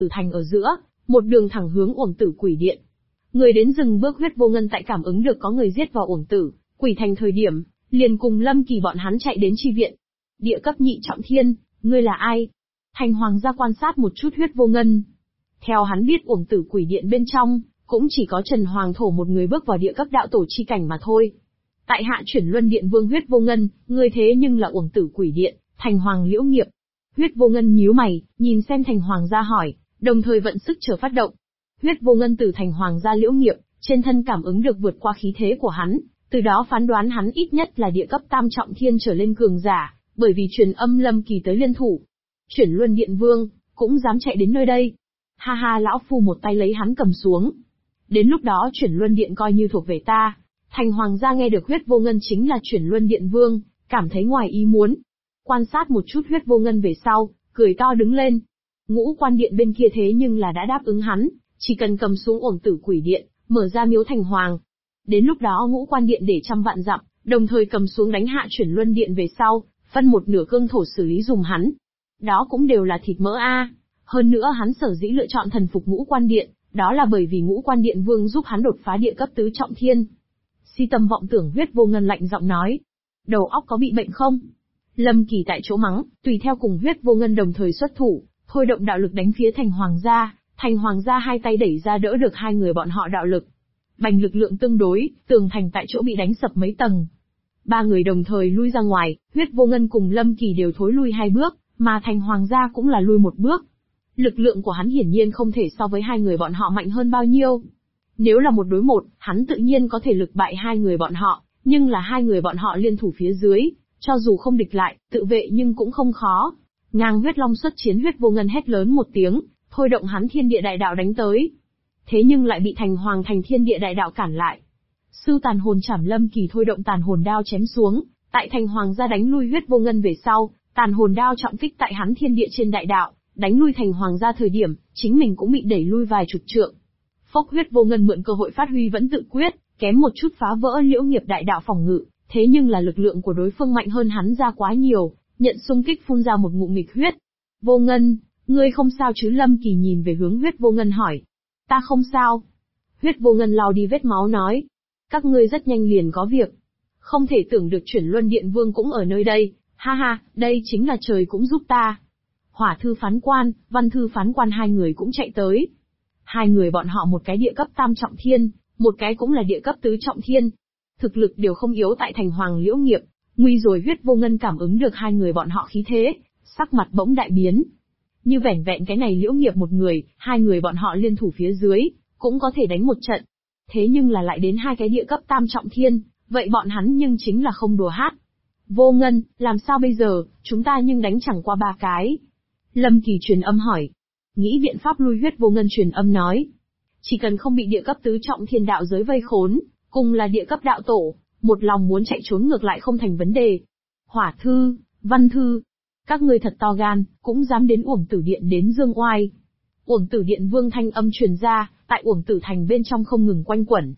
Tử thành ở giữa, một đường thẳng hướng Uổng Tử Quỷ Điện. Người đến dừng bước. Huyết Vô Ngân tại cảm ứng được có người giết vào Uổng Tử Quỷ thành thời điểm, liền cùng Lâm Kỳ bọn hắn chạy đến chi viện. Địa cấp nhị trọng thiên, ngươi là ai? Thành Hoàng gia quan sát một chút Huyết Vô Ngân. Theo hắn biết Uổng Tử Quỷ Điện bên trong, cũng chỉ có Trần Hoàng Thổ một người bước vào địa cấp đạo tổ chi cảnh mà thôi. Tại hạ Chuyển Luân Điện Vương Huyết Vô Ngân, ngươi thế nhưng là Uổng Tử Quỷ Điện, Thành Hoàng Liễu Nghiệp. Huyết Vô Ngân nhíu mày, nhìn xem Thành Hoàng gia hỏi, đồng thời vận sức chờ phát động. Huyết Vô Ngân từ Thành Hoàng gia Liễu Nghiệp, trên thân cảm ứng được vượt qua khí thế của hắn, từ đó phán đoán hắn ít nhất là địa cấp tam trọng thiên trở lên cường giả, bởi vì truyền âm Lâm Kỳ tới liên thủ. Chuyển Luân Điện Vương, cũng dám chạy đến nơi đây. Ha ha, lão phu một tay lấy hắn cầm xuống. Đến lúc đó Chuyển Luân Điện coi như thuộc về ta. Thành Hoàng gia nghe được Huyết Vô Ngân chính là Chuyển Luân Điện Vương, cảm thấy ngoài ý muốn. Quan sát một chút Huyết Vô Ngân về sau, cười to đứng lên. Ngũ Quan Điện bên kia thế nhưng là đã đáp ứng hắn, chỉ cần cầm xuống Uổng Tử Quỷ Điện, mở ra miếu Thành Hoàng. Đến lúc đó Ngũ Quan Điện để trăm vạn dặm, đồng thời cầm xuống đánh hạ Chuyển Luân Điện về sau, phân một nửa cương thổ xử lý dùng hắn. Đó cũng đều là thịt mỡ a. Hơn nữa hắn sở dĩ lựa chọn thần phục Ngũ Quan Điện, đó là bởi vì Ngũ Quan Điện Vương giúp hắn đột phá địa cấp tứ trọng thiên. Si tâm vọng tưởng. Huyết Vô Ngân lạnh giọng nói. Đầu óc có bị bệnh không? Lâm Kỳ tại chỗ mắng, tùy theo cùng Huyết Vô Ngân đồng thời xuất thủ, thôi động đạo lực đánh phía Thành Hoàng gia. Thành Hoàng gia hai tay đẩy ra đỡ được hai người bọn họ đạo lực. Bành lực lượng tương đối, tường thành tại chỗ bị đánh sập mấy tầng. Ba người đồng thời lui ra ngoài, Huyết Vô Ngân cùng Lâm Kỳ đều thối lui hai bước, mà Thành Hoàng gia cũng là lui một bước. Lực lượng của hắn hiển nhiên không thể so với hai người bọn họ mạnh hơn bao nhiêu. Nếu là một đối một, hắn tự nhiên có thể lực bại hai người bọn họ, nhưng là hai người bọn họ liên thủ phía dưới, cho dù không địch lại, tự vệ nhưng cũng không khó. Ngang huyết long xuất chiến. Huyết Vô Ngân hét lớn một tiếng, thôi động hắn thiên địa đại đạo đánh tới. Thế nhưng lại bị Thành Hoàng thành thiên địa đại đạo cản lại. Sư tàn hồn chảm. Lâm Kỳ thôi động tàn hồn đao chém xuống, tại Thành Hoàng gia đánh lui Huyết Vô Ngân về sau, tàn hồn đao trọng kích tại hắn thiên địa trên đại đạo, đánh lui Thành Hoàng gia thời điểm, chính mình cũng bị đẩy lui vài chục trượng. Phốc. Huyết Vô Ngân mượn cơ hội phát huy vẫn tự quyết, kém một chút phá vỡ Liễu Nghiệp đại đạo phòng ngự, thế nhưng là lực lượng của đối phương mạnh hơn hắn ra quá nhiều, nhận xung kích phun ra một ngụm nghịch huyết. Vô Ngân, ngươi không sao chứ? Lâm Kỳ nhìn về hướng Huyết Vô Ngân hỏi. Ta không sao. Huyết Vô Ngân lau đi vết máu nói. Các ngươi rất nhanh liền có việc. Không thể tưởng được Chuyển Luân Điện Vương cũng ở nơi đây, ha ha, đây chính là trời cũng giúp ta. Hỏa Thư Phán Quan, Văn Thư Phán Quan hai người cũng chạy tới. Hai người bọn họ một cái địa cấp tam trọng thiên, một cái cũng là địa cấp tứ trọng thiên. Thực lực đều không yếu tại Thành Hoàng Liễu Nghiệp, nguy rồi. Huyết Vô Ngân cảm ứng được hai người bọn họ khí thế, sắc mặt bỗng đại biến. Như vẻn vẹn cái này Liễu Nghiệp một người, hai người bọn họ liên thủ phía dưới, cũng có thể đánh một trận. Thế nhưng là lại đến hai cái địa cấp tam trọng thiên, vậy bọn hắn nhưng chính là không đùa hát. Vô Ngân, làm sao bây giờ, chúng ta nhưng đánh chẳng qua ba cái. Lâm Kỳ truyền âm hỏi. Nghĩ biện pháp lui. Huyết Vô Ngân truyền âm nói. Chỉ cần không bị địa cấp tứ trọng thiên đạo giới vây khốn, cùng là địa cấp đạo tổ, một lòng muốn chạy trốn ngược lại không thành vấn đề. Hỏa Thư, Văn Thư, các ngươi thật to gan, cũng dám đến Uổng Tử Điện đến dương oai. Uổng Tử Điện Vương thanh âm truyền ra, tại Uổng Tử thành bên trong không ngừng quanh quẩn.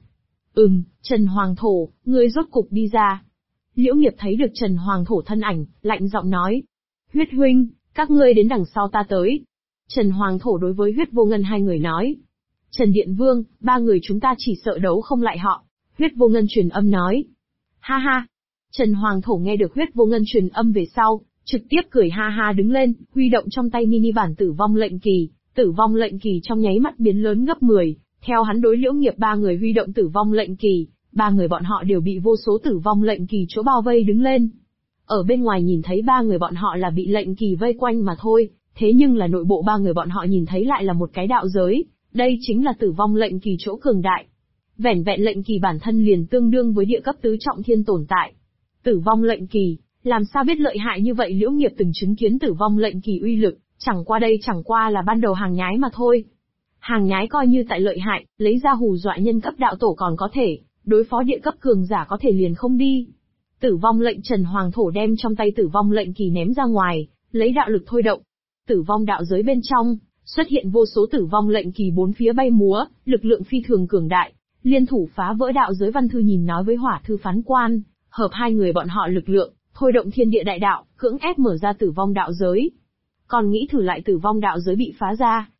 Trần Hoàng Thổ, ngươi rốt cục đi ra. Liễu Nghiệp thấy được Trần Hoàng Thổ thân ảnh, lạnh giọng nói. Huyết huynh, các ngươi đến đằng sau ta tới. Trần Hoàng Thổ đối với Huyết Vô Ngân hai người nói. Trần Điện Vương, ba người chúng ta chỉ sợ đấu không lại họ. Huyết Vô Ngân truyền âm nói. Ha ha. Trần Hoàng Thổ nghe được Huyết Vô Ngân truyền âm về sau, trực tiếp cười ha ha đứng lên, huy động trong tay mini bản Tử Vong Lệnh Kỳ. Tử Vong Lệnh Kỳ trong nháy mắt biến lớn gấp 10, theo hắn đối Liễu Nghiệp ba người huy động Tử Vong Lệnh Kỳ, ba người bọn họ đều bị vô số Tử Vong Lệnh Kỳ chỗ bao vây đứng lên. Ở bên ngoài nhìn thấy ba người bọn họ là bị lệnh kỳ vây quanh mà thôi, thế nhưng là nội bộ ba người bọn họ nhìn thấy lại là một cái đạo giới, đây chính là Tử Vong Lệnh Kỳ chỗ cường đại. Vẻn vẹn lệnh kỳ bản thân liền tương đương với địa cấp tứ trọng thiên tồn tại. Tử Vong Lệnh Kỳ, làm sao biết lợi hại như vậy? Liễu Nghiệp từng chứng kiến Tử Vong Lệnh Kỳ uy lực, chẳng qua là ban đầu hàng nhái mà thôi. Hàng nhái coi như tại lợi hại, lấy ra hù dọa nhân cấp đạo tổ còn có thể, đối phó địa cấp cường giả có thể liền không đi. Tử Vong Lệnh. Trần Hoàng Thổ đem trong tay Tử Vong Lệnh Kỳ ném ra ngoài, lấy đạo lực thôi động. Tử vong đạo giới bên trong, xuất hiện vô số Tử Vong Lệnh Kỳ bốn phía bay múa, lực lượng phi thường cường đại, liên thủ phá vỡ đạo giới. Văn Thư nhìn nói với Hỏa Thư Phán Quan, hợp hai người bọn họ lực lượng, thôi động thiên địa đại đạo, cưỡng ép mở ra Tử Vong đạo giới. Còn nghĩ thử lại Tử Vong đạo giới bị phá ra,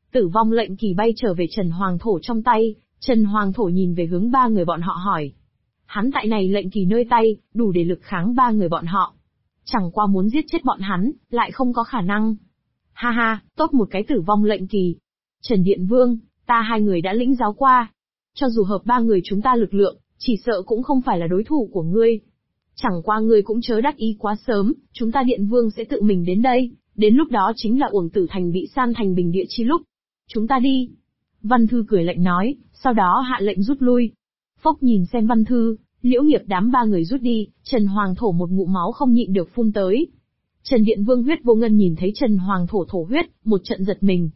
Tử vong lệnh kỳ bay trở về Trần Hoàng Thổ trong tay, Trần Hoàng Thổ nhìn về hướng ba người bọn họ hỏi. Hắn tại này lệnh kỳ nơi tay, đủ để lực kháng ba người bọn họ. Chẳng qua muốn giết chết bọn hắn, lại không có khả năng. Ha ha, tốt một cái tử vong lệnh kỳ. Trần Điện Vương, ta hai người đã lĩnh giáo qua. Cho dù hợp ba người chúng ta lực lượng, chỉ sợ cũng không phải là đối thủ của ngươi. Chẳng qua ngươi cũng chớ đắc ý quá sớm, chúng ta Điện Vương sẽ tự mình đến đây, đến lúc đó chính là Uổng Tử Thành bị san thành bình địa chi lúc. Chúng ta đi. Văn Thư cười lạnh nói, sau đó hạ lệnh rút lui. Phốc nhìn xem Văn Thư, Liễu Nghiệp đám ba người rút đi, Trần Hoàng Thổ một ngụm máu không nhịn được phun tới. Trần Điện Vương Huyết Vô Ngân nhìn thấy Trần Hoàng Thổ thổ huyết, một trận giật mình.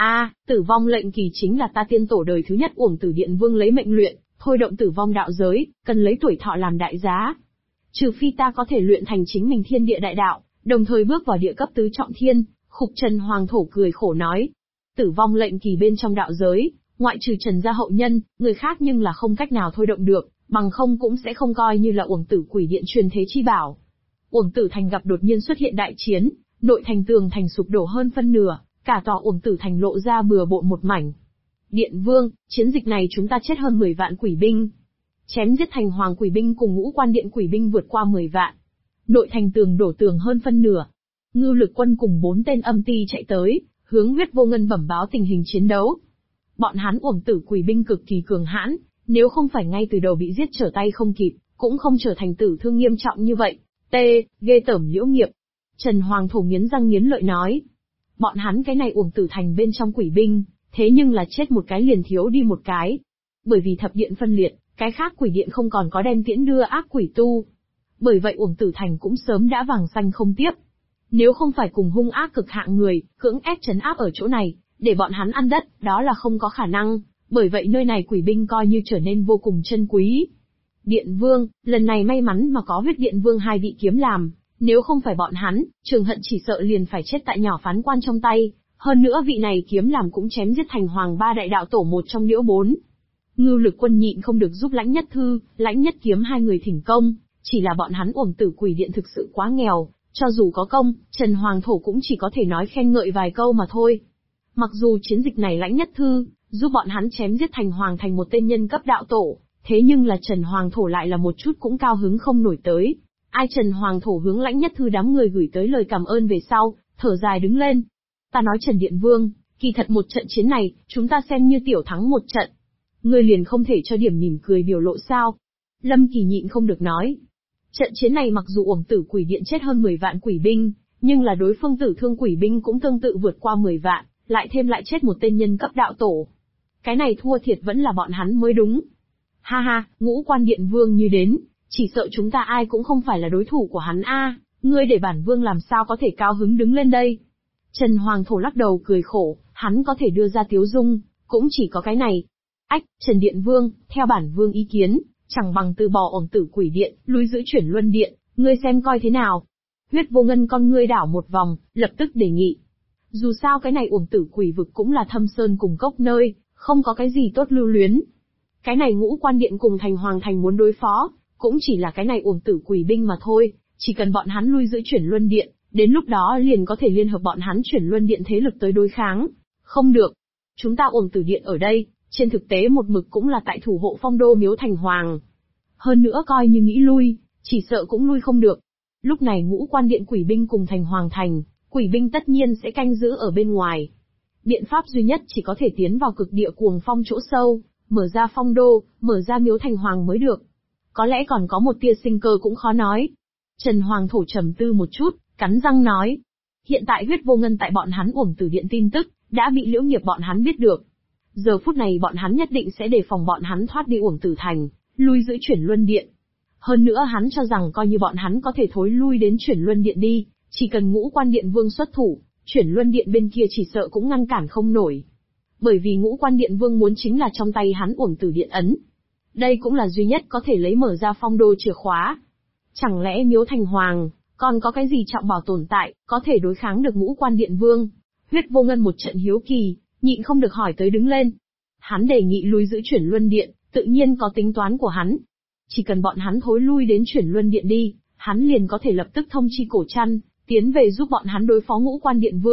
Tử vong lệnh kỳ chính là ta tiên tổ đời thứ nhất Uổng Tử Điện Vương lấy mệnh luyện, thôi động tử vong đạo giới, cần lấy tuổi thọ làm đại giá. Trừ phi ta có thể luyện thành chính mình thiên địa đại đạo, đồng thời bước vào địa cấp tứ trọng thiên, khục Trần Hoàng Thổ cười khổ nói. Tử vong lệnh kỳ bên trong đạo giới, ngoại trừ Trần gia hậu nhân, người khác nhưng là không cách nào thôi động được, bằng không cũng sẽ không coi như là Uổng Tử Quỷ Điện truyền thế chi bảo. Uổng Tử Thành gặp đột nhiên xuất hiện đại chiến, nội thành tường thành sụp đổ hơn phân nửa, cả tòa Uổng Tử Thành lộ ra bừa bộn một mảnh. Điện Vương, chiến dịch này chúng ta chết hơn 10 vạn quỷ binh. Chém giết thành hoàng quỷ binh cùng ngũ quan điện quỷ binh vượt qua 10 vạn. Nội thành tường đổ tường hơn phân nửa. Ngưu Lực Quân cùng 4 tên âm ti chạy tới, hướng Huyết Vô Ngân bẩm báo tình hình chiến đấu. Bọn hắn Uổng Tử quỷ binh cực kỳ cường hãn, nếu không phải ngay từ đầu bị giết trở tay không kịp, cũng không trở thành tử thương nghiêm trọng như vậy. Ghê tởm Liễu Nghiệp. Trần Hoàng Thổ nghiến răng nghiến lợi nói. Bọn hắn cái này Uổng Tử Thành bên trong quỷ binh, thế nhưng là chết một cái liền thiếu đi một cái. Bởi vì thập điện phân liệt, cái khác quỷ điện không còn có đem tiễn đưa ác quỷ tu. Bởi vậy Uổng Tử Thành cũng sớm đã vàng xanh không tiếp. Nếu không phải cùng hung ác cực hạng người, cưỡng ép trấn áp ở chỗ này, để bọn hắn ăn đất, đó là không có khả năng, bởi vậy nơi này quỷ binh coi như trở nên vô cùng chân quý. Điện Vương, lần này may mắn mà có Huyết Điện Vương hai vị kiếm làm, nếu không phải bọn hắn, Trường Hận chỉ sợ liền phải chết tại nhỏ phán quan trong tay, hơn nữa vị này kiếm làm cũng chém giết thành hoàng ba đại đạo tổ một trong Liễu bốn. Ngưu Lực Quân nhịn không được giúp Lãnh Nhất Thư, Lãnh Nhất Kiếm hai người thỉnh công, chỉ là bọn hắn Uổng Tử Quỷ Điện thực sự quá nghèo, cho dù có công, Trần Hoàng Thổ cũng chỉ có thể nói khen ngợi vài câu mà thôi. Mặc dù chiến dịch này Lãnh Nhất Thư giúp bọn hắn chém giết thành hoàng thành một tên nhân cấp đạo tổ, thế nhưng là Trần Hoàng Thổ lại là một chút cũng cao hứng không nổi tới. Ai Trần Hoàng Thổ hướng Lãnh Nhất Thư đám người gửi tới lời cảm ơn về sau, thở dài đứng lên. Ta nói Trần Điện Vương, kỳ thật một trận chiến này, chúng ta xem như tiểu thắng một trận. Ngươi liền không thể cho điểm mỉm cười biểu lộ sao? Lâm Kỳ nhịn không được nói. Trận chiến này mặc dù Uổng Tử Quỷ Điện chết hơn 10 vạn quỷ binh, nhưng là đối phương tử thương quỷ binh cũng tương tự vượt qua 10 vạn, lại chết một tên nhân cấp đạo tổ. Cái này thua thiệt vẫn là bọn hắn mới đúng. Ha ha, Ngũ Quan Điện Vương như đến, chỉ sợ chúng ta ai cũng không phải là đối thủ của hắn a. Ngươi để bản vương làm sao có thể cao hứng đứng lên đây? Trần Hoàng Thổ lắc đầu cười khổ, hắn có thể đưa ra tiếu dung, cũng chỉ có cái này. Trần Điện Vương, theo bản vương ý kiến, chẳng bằng từ bỏ Uổng Tử Quỷ Điện, lui giữ Chuyển Luân Điện, ngươi xem coi thế nào. Huyết Vô Ngân con ngươi đảo một vòng, lập tức đề nghị. Dù sao cái này Uổng Tử Quỷ vực cũng là thâm sơn cùng cốc nơi, không có cái gì tốt lưu luyến. Cái này Ngũ Quan Điện cùng thành hoàng thành muốn đối phó, cũng chỉ là cái này Uổng Tử Quỷ binh mà thôi, chỉ cần bọn hắn lui giữ Chuyển Luân Điện, đến lúc đó liền có thể liên hợp bọn hắn Chuyển Luân Điện thế lực tới đối kháng. Không được. Chúng ta Uổng Tử Điện ở đây, trên thực tế một mực cũng là tại thủ hộ phong đô miếu thành hoàng. Hơn nữa coi như nghĩ lui, chỉ sợ cũng lui không được. Lúc này Ngũ Quan Điện quỷ binh cùng thành hoàng thành, quỷ binh tất nhiên sẽ canh giữ ở bên ngoài. Biện pháp duy nhất chỉ có thể tiến vào cực địa cuồng phong chỗ sâu, mở ra phong đô, mở ra miếu thành hoàng mới được. Có lẽ còn có một tia sinh cơ cũng khó nói. Trần Hoàng Thổ trầm tư một chút, cắn răng nói. Hiện tại Huyết Vô Ngân tại bọn hắn Uổng Tử Điện tin tức, đã bị Liễu Nghiệp bọn hắn biết được. Giờ phút này bọn hắn nhất định sẽ đề phòng bọn hắn thoát đi Uổng Tử Thành, lui giữ Chuyển Luân Điện. Hơn nữa hắn cho rằng coi như bọn hắn có thể thối lui đến Chuyển Luân Điện đi, chỉ cần Ngũ Quan Điện Vương xuất thủ, Chuyển Luân Điện bên kia chỉ sợ cũng ngăn cản không nổi. Bởi vì Ngũ Quan Điện Vương muốn chính là trong tay hắn Uổng Tử Điện ấn. Đây cũng là duy nhất có thể lấy mở ra phong đô chìa khóa. Chẳng lẽ miếu thành hoàng, còn có cái gì trọng bảo tồn tại, có thể đối kháng được Ngũ Quan Điện Vương? Huyết Vô Ngân một trận hiếu kỳ, nhịn không được hỏi tới đứng lên. Hắn đề nghị lui giữ Chuyển Luân Điện, tự nhiên có tính toán của hắn. Chỉ cần bọn hắn thối lui đến Chuyển Luân Điện đi, hắn liền có thể lập tức thông chi Cổ Trăn, tiến về giúp bọn hắn đối phó Ngũ Quan Điện Vương,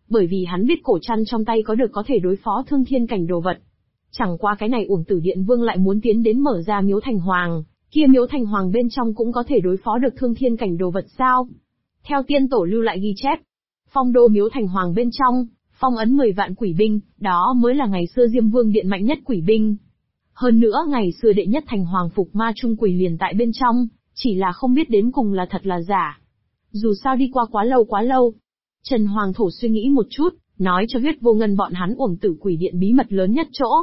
bởi vì hắn biết cổ trăn trong tay có được có thể đối phó thương thiên cảnh đồ vật. Chẳng qua cái này Uổng Tử Điện Vương lại muốn tiến đến mở ra miếu thành hoàng, kia miếu thành hoàng bên trong cũng có thể đối phó được thương thiên cảnh đồ vật sao? Theo tiên tổ lưu lại ghi chép, phong đô miếu thành hoàng bên trong, phong ấn 10 vạn quỷ binh, đó mới là ngày xưa Diêm Vương Điện mạnh nhất quỷ binh. Hơn nữa ngày xưa đệ nhất thành hoàng phục ma trung quỷ liền tại bên trong, chỉ là không biết đến cùng là thật là giả. Dù sao đi qua quá lâu. Trần Hoàng Thổ suy nghĩ một chút, nói cho Huyết Vô Ngân bọn hắn Uổng Tử Quỷ Điện bí mật lớn nhất chỗ.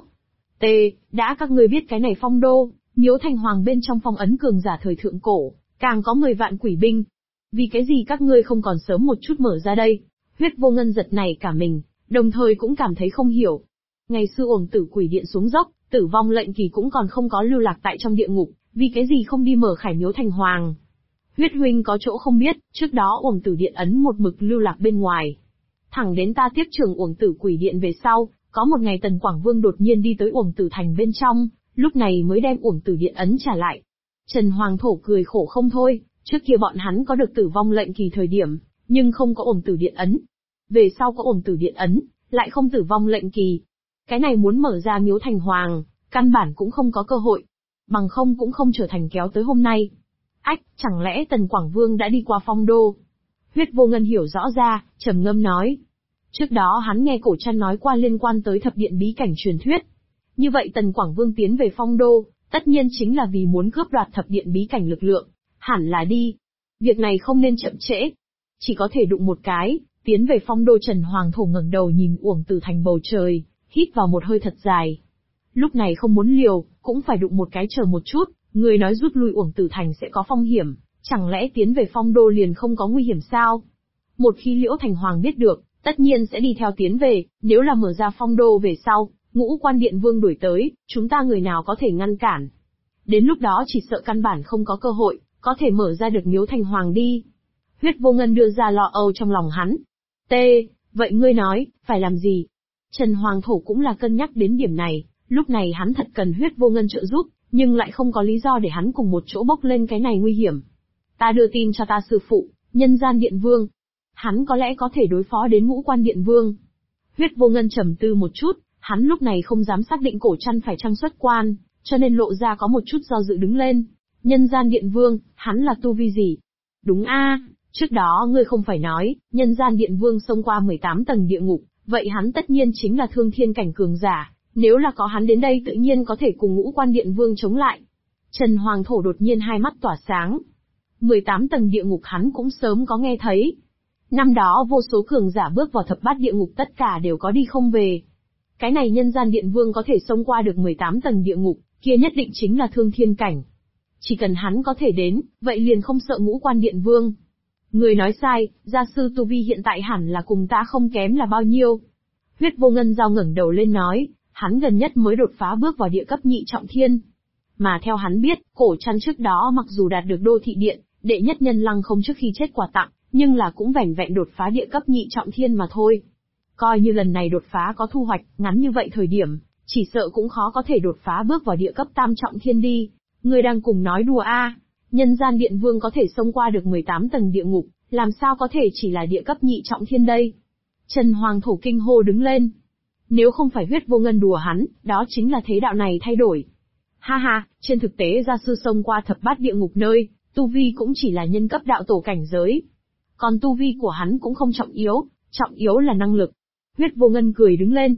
Đã các ngươi biết cái này phong đô, miếu thành hoàng bên trong phong ấn cường giả thời thượng cổ, càng có 10 vạn quỷ binh. Vì cái gì các ngươi không còn sớm một chút mở ra đây? Huyết Vô Ngân giật nảy cả mình, đồng thời cũng cảm thấy không hiểu. Ngày xưa Uổng Tử Quỷ Điện xuống dốc, tử vong lệnh kỳ cũng còn không có lưu lạc tại trong địa ngục, vì cái gì không đi mở khải miếu thành hoàng? Huyết huynh có chỗ không biết, trước đó Uổng Tử Điện ấn một mực lưu lạc bên ngoài. Thẳng đến ta tiếp trưởng Uổng Tử Quỷ Điện về sau, có một ngày Tần Quảng Vương đột nhiên đi tới Uổng Tử Thành bên trong, lúc này mới đem Uổng Tử Điện ấn trả lại. Trần Hoàng Thổ cười khổ không thôi, trước kia bọn hắn có được tử vong lệnh kỳ thời điểm, nhưng không có Uổng Tử Điện ấn. Về sau có Uổng Tử Điện ấn, lại không tử vong lệnh kỳ. Cái này muốn mở ra miếu thành hoàng, căn bản cũng không có cơ hội. Bằng không cũng không trở thành kéo tới hôm nay. Chẳng lẽ Tần Quảng Vương đã đi qua phong đô? Huyết Vô Ngân hiểu rõ ra, trầm ngâm nói. Trước đó hắn nghe cổ trăn nói qua liên quan tới thập điện bí cảnh truyền thuyết. Như vậy Tần Quảng Vương tiến về phong đô, tất nhiên chính là vì muốn cướp đoạt thập điện bí cảnh lực lượng. Hẳn là đi. Việc này không nên chậm trễ. Chỉ có thể đụng một cái, tiến về phong đô. Trần Hoàng Thổ ngẩng đầu nhìn Uổng Tử Thành bầu trời, hít vào một hơi thật dài. Lúc này không muốn liều, cũng phải đụng một cái chờ một chút. Người nói rút lui Uổng Tử Thành sẽ có phong hiểm, chẳng lẽ tiến về phong đô liền không có nguy hiểm sao? Một khi Liễu Thành Hoàng biết được, tất nhiên sẽ đi theo tiến về, nếu là mở ra phong đô về sau, Ngũ Quan Điện Vương đuổi tới, chúng ta người nào có thể ngăn cản? Đến lúc đó chỉ sợ căn bản không có cơ hội, có thể mở ra được miếu thành hoàng đi. Huyết Vô Ngân đưa ra lo âu trong lòng hắn. Vậy ngươi nói, phải làm gì? Trần Hoàng Thổ cũng là cân nhắc đến điểm này, lúc này hắn thật cần Huyết Vô Ngân trợ giúp, nhưng lại không có lý do để hắn cùng một chỗ bốc lên cái này nguy hiểm. Ta đưa tin cho ta sư phụ, Nhân Gian Điện Vương. Hắn có lẽ có thể đối phó đến Ngũ Quan Điện Vương. Huyết Vô Ngân trầm tư một chút, hắn lúc này không dám xác định cổ trăn phải chăng xuất quan, cho nên lộ ra có một chút do dự đứng lên. Nhân Gian Điện Vương, hắn là tu vi gì? Đúng trước đó ngươi không phải nói, Nhân Gian Điện Vương xông qua 18 tầng địa ngục, vậy hắn tất nhiên chính là thương thiên cảnh cường giả. Nếu là có hắn đến đây tự nhiên có thể cùng Ngũ Quan Điện Vương chống lại. Trần Hoàng Thổ đột nhiên hai mắt tỏa sáng. 18 tầng địa ngục hắn cũng sớm có nghe thấy. Năm đó vô số cường giả bước vào thập bát địa ngục tất cả đều có đi không về. Cái này Nhân Gian Điện Vương có thể xông qua được 18 tầng địa ngục, kia nhất định chính là thương thiên cảnh. Chỉ cần hắn có thể đến, vậy liền không sợ Ngũ Quan Điện Vương. Người nói sai, gia sư tu vi hiện tại hẳn là cùng ta không kém là bao nhiêu. Huyết Vô Ngân giao ngẩng đầu lên nói. Hắn gần nhất mới đột phá bước vào địa cấp nhị trọng thiên. Mà theo hắn biết, cổ trăn trước đó mặc dù đạt được đô thị điện, đệ nhất nhân lăng không trước khi chết quà tặng, nhưng là cũng vẻn vẹn đột phá địa cấp nhị trọng thiên mà thôi. Coi như lần này đột phá có thu hoạch, ngắn như vậy thời điểm, chỉ sợ cũng khó có thể đột phá bước vào địa cấp tam trọng thiên đi. Ngươi đang cùng nói đùa Nhân Gian Điện Vương có thể xông qua được 18 tầng địa ngục, làm sao có thể chỉ là địa cấp nhị trọng thiên đây? Trần Hoàng Thổ kinh hô đứng lên. Nếu không phải Huyết Vô Ngân đùa hắn, đó chính là thế đạo này thay đổi. Trên thực tế gia sư xông qua thập bát địa ngục nơi, tu vi cũng chỉ là nhân cấp đạo tổ cảnh giới. Còn tu vi của hắn cũng không trọng yếu là năng lực. Huyết Vô Ngân cười đứng lên.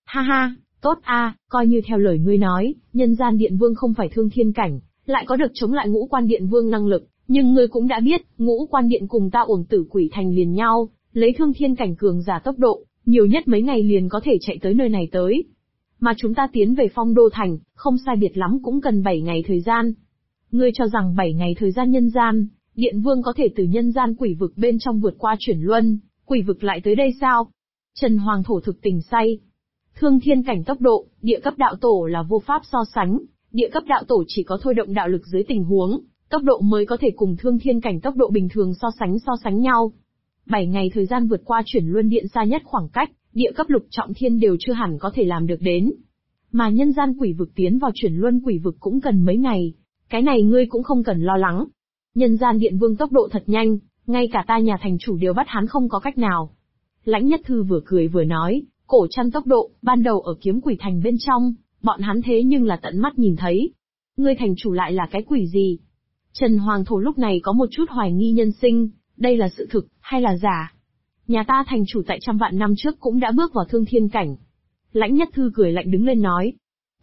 Tốt coi như theo lời ngươi nói, Nhân Gian Điện Vương không phải thương thiên cảnh, lại có được chống lại Ngũ Quan Điện Vương năng lực, nhưng ngươi cũng đã biết, Ngũ Quan Điện cùng ta Uổng Tử Quỷ Thành liền nhau, lấy thương thiên cảnh cường giả tốc độ, nhiều nhất mấy ngày liền có thể chạy tới nơi này tới. Mà chúng ta tiến về Phong Đô Thành, không sai biệt lắm cũng cần 7 ngày thời gian. Ngươi cho rằng 7 ngày thời gian Nhân Gian, Điện Vương có thể từ nhân gian quỷ vực bên trong vượt qua chuyển luân, quỷ vực lại tới đây sao? Trần Hoàng Thổ thực tình say. Thương thiên cảnh tốc độ, địa cấp đạo tổ là vô pháp so sánh, địa cấp đạo tổ chỉ có thôi động đạo lực dưới tình huống, tốc độ mới có thể cùng thương thiên cảnh tốc độ bình thường so sánh nhau. 7 ngày thời gian vượt qua chuyển luân điện xa nhất khoảng cách, địa cấp lục trọng thiên đều chưa hẳn có thể làm được đến. Mà nhân gian quỷ vực tiến vào chuyển luân quỷ vực cũng cần mấy ngày, cái này ngươi cũng không cần lo lắng. Nhân Gian Điện Vương tốc độ thật nhanh, ngay cả ta nhà thành chủ đều bắt hắn không có cách nào. Lãnh Nhất Thư vừa cười vừa nói, cổ trăn tốc độ, ban đầu ở kiếm quỷ thành bên trong, bọn hắn thế nhưng là tận mắt nhìn thấy. Ngươi thành chủ lại là cái quỷ gì? Trần Hoàng Thổ lúc này có một chút hoài nghi nhân sinh, đây là sự thực, hay là giả? Nhà ta thành chủ tại trăm vạn năm trước cũng đã bước vào thương thiên cảnh. Lãnh Nhất Thư cười lạnh đứng lên nói.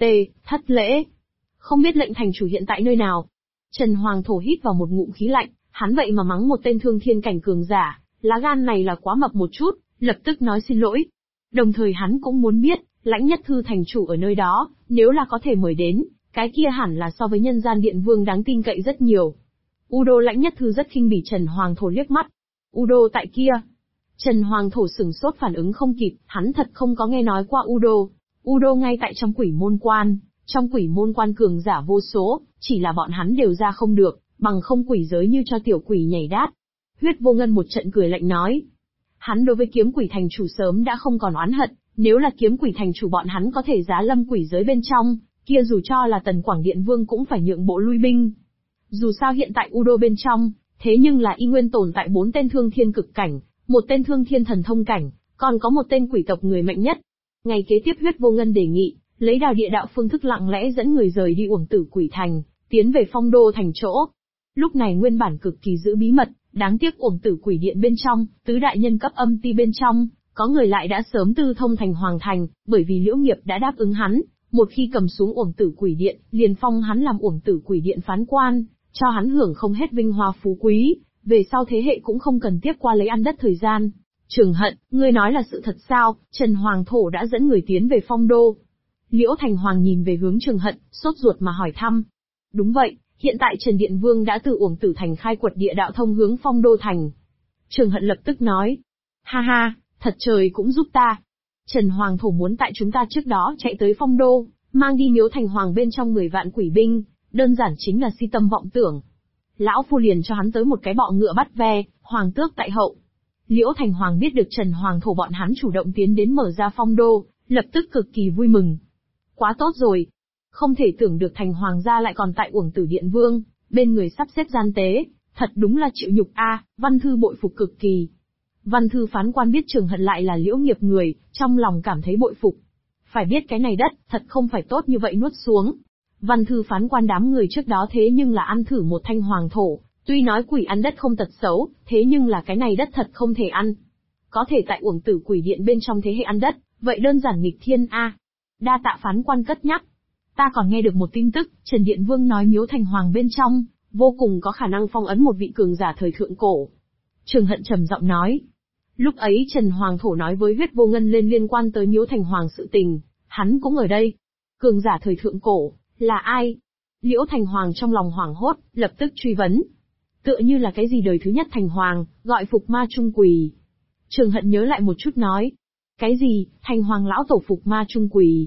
Thất lễ. Không biết lệnh thành chủ hiện tại nơi nào? Trần Hoàng Thổ hít vào một ngụm khí lạnh, hắn vậy mà mắng một tên thương thiên cảnh cường giả, lá gan này là quá mập một chút, lập tức nói xin lỗi. Đồng thời hắn cũng muốn biết, Lãnh Nhất Thư thành chủ ở nơi đó, nếu là có thể mời đến, cái kia hẳn là so với nhân gian điện vương đáng tin cậy rất nhiều. Udo Lãnh Nhất Thư rất khinh bỉ Trần Hoàng Thổ liếc mắt. Udo tại kia. Trần Hoàng Thổ sửng sốt phản ứng không kịp, hắn thật không có nghe nói qua Udo. Udo ngay tại trong quỷ môn quan, trong quỷ môn quan cường giả vô số, chỉ là bọn hắn đều ra không được, bằng không quỷ giới như cho tiểu quỷ nhảy đát. Huyết Vô Ngân một trận cười lạnh nói. Hắn đối với kiếm quỷ thành chủ sớm đã không còn oán hận, nếu là kiếm quỷ thành chủ bọn hắn có thể giá lâm quỷ giới bên trong, kia dù cho là Tần Quảng Điện Vương cũng phải nhượng bộ lui binh. Dù sao hiện tại Udo bên trong, thế nhưng là y nguyên tồn tại 4 tên thương thiên cực cảnh, một tên thương thiên thần thông cảnh, còn có một tên quỷ tộc người mạnh nhất. Ngày kế tiếp Huyết Vô Ngân đề nghị, lấy đào địa đạo phương thức lặng lẽ dẫn người rời đi Uổng Tử Quỷ Thành, tiến về Phong Đô thành chỗ. Lúc này nguyên bản cực kỳ giữ bí mật, đáng tiếc Uổng Tử Quỷ Điện bên trong, tứ đại nhân cấp âm ti bên trong, có người lại đã sớm tư thông thành Hoàng Thành, bởi vì Liễu Nghiệp đã đáp ứng hắn, một khi cầm xuống Uổng Tử Quỷ Điện, liền phong hắn làm Uổng Tử Quỷ Điện phán quan, cho hắn hưởng không hết vinh hoa phú quý, về sau thế hệ cũng không cần tiếp qua lấy ăn đất thời gian. Trường Hận, ngươi nói là sự thật sao? Trần Hoàng Thổ đã dẫn người tiến về Phong Đô. Liễu Thành Hoàng nhìn về hướng Trường Hận, sốt ruột mà hỏi thăm. Đúng vậy, hiện tại Trần Điện Vương đã từ Uổng Tử Thành khai quật địa đạo thông hướng Phong Đô Thành. Trường Hận lập tức nói. Ha ha, thật trời cũng giúp ta. Trần Hoàng Thổ muốn tại chúng ta trước đó chạy tới Phong Đô, mang đi Miếu Thành Hoàng bên trong 10 vạn quỷ binh, đơn giản chính là si tâm vọng tưởng. Lão phu liền cho hắn tới một cái bọ ngựa bắt ve, hoàng tước tại hậu. Liễu Thành Hoàng biết được Trần Hoàng Thổ bọn hắn chủ động tiến đến mở ra Phong Đô, lập tức cực kỳ vui mừng. Quá tốt rồi. Không thể tưởng được Thành Hoàng gia lại còn tại Uổng Tử Điện Vương, bên người sắp xếp gian tế, thật đúng là chịu nhục a. Văn Thư bội phục cực kỳ. Văn Thư phán quan biết Trường Hận lại là Liễu Nghiệp người, trong lòng cảm thấy bội phục. Phải biết cái này đất, thật không phải tốt như vậy nuốt xuống. Văn Thư phán quan đám người trước đó thế nhưng là ăn thử một thanh hoàng thổ, tuy nói quỷ ăn đất không tật xấu, thế nhưng là cái này đất thật không thể ăn. Có thể tại Uổng Tử Quỷ Điện bên trong thế hệ ăn đất, vậy đơn giản nghịch thiên a. Đa tạ phán quan cất nhắc. Ta còn nghe được một tin tức, Trần Điện Vương nói Miếu Thành Hoàng bên trong, vô cùng có khả năng phong ấn một vị cường giả thời thượng cổ. Trường Hận trầm giọng nói. Lúc ấy Trần Hoàng Thổ nói với Huyết Vô Ngân lên liên quan tới Miếu Thành Hoàng sự tình, hắn cũng ở đây. Cường giả thời thượng cổ, là ai? Liễu Thành Hoàng trong lòng hoảng hốt, lập tức truy vấn. Tựa như là cái gì đời thứ nhất Thành Hoàng, gọi phục ma trung quỳ. Trường Hận nhớ lại một chút nói. Cái gì, Thành Hoàng lão tổ phục ma trung quỳ?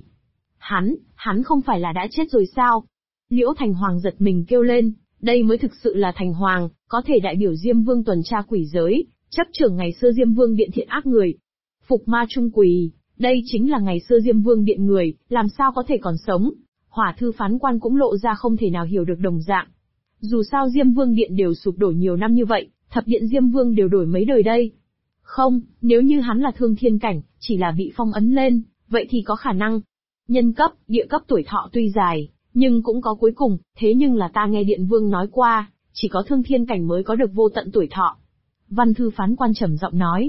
Hắn không phải là đã chết rồi sao? Liễu Thành Hoàng giật mình kêu lên, đây mới thực sự là Thành Hoàng, có thể đại biểu Diêm Vương tuần tra quỷ giới, chấp trưởng ngày xưa Diêm Vương điện thiện ác người. Phục ma trung quỳ, đây chính là ngày xưa Diêm Vương điện người, làm sao có thể còn sống? Hỏa Thư phán quan cũng lộ ra không thể nào hiểu được đồng dạng. Dù sao Diêm Vương điện đều sụp đổ nhiều năm như vậy, thập điện Diêm Vương đều đổi mấy đời đây. Không, nếu như hắn là thương thiên cảnh, chỉ là bị phong ấn lên, vậy thì có khả năng. Nhân cấp, địa cấp tuổi thọ tuy dài, nhưng cũng có cuối cùng, thế nhưng là ta nghe Điện Vương nói qua, chỉ có thương thiên cảnh mới có được vô tận tuổi thọ. Văn Thư phán quan trầm giọng nói.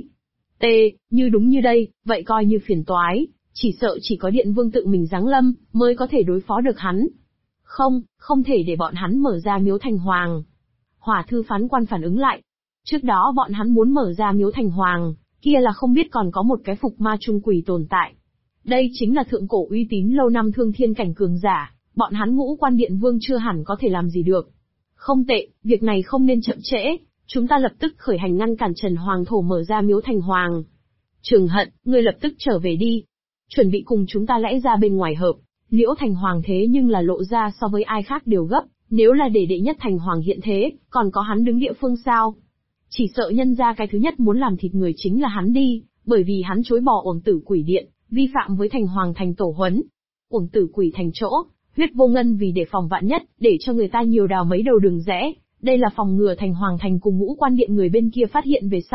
Như đúng như đây, vậy coi như phiền toái, chỉ sợ chỉ có Điện Vương tự mình giáng lâm, mới có thể đối phó được hắn. Không thể để bọn hắn mở ra Miếu Thành Hoàng. Hỏa Thư phán quan phản ứng lại. Trước đó bọn hắn muốn mở ra Miếu Thành Hoàng, kia là không biết còn có một cái phục ma trung quỷ tồn tại. Đây chính là thượng cổ uy tín lâu năm thương thiên cảnh cường giả, bọn hắn Ngũ Quan Điện Vương chưa hẳn có thể làm gì được. Không tệ, việc này không nên chậm trễ, chúng ta lập tức khởi hành ngăn cản Trần Hoàng Thổ mở ra Miếu Thành Hoàng. Trường Hận, ngươi lập tức trở về đi. Chuẩn bị cùng chúng ta lẽ ra bên ngoài hợp, Liễu Thành Hoàng thế nhưng là lộ ra so với ai khác đều gấp, nếu là để đệ nhất Thành Hoàng hiện thế, còn có hắn đứng địa phương sao? Chỉ sợ nhân ra cái thứ nhất muốn làm thịt người chính là hắn đi, bởi vì hắn chối bỏ Uổng Tử Quỷ Điện, vi phạm với Thành Hoàng thành tổ huấn. Uổng Tử Quỷ Thành chỗ, Huyết Vô Ngân vì để phòng vạn nhất, để cho người ta nhiều đào mấy đầu đường rẽ, đây là phòng ngừa Thành Hoàng thành cùng Ngũ Quan Điện người bên kia phát hiện về sau,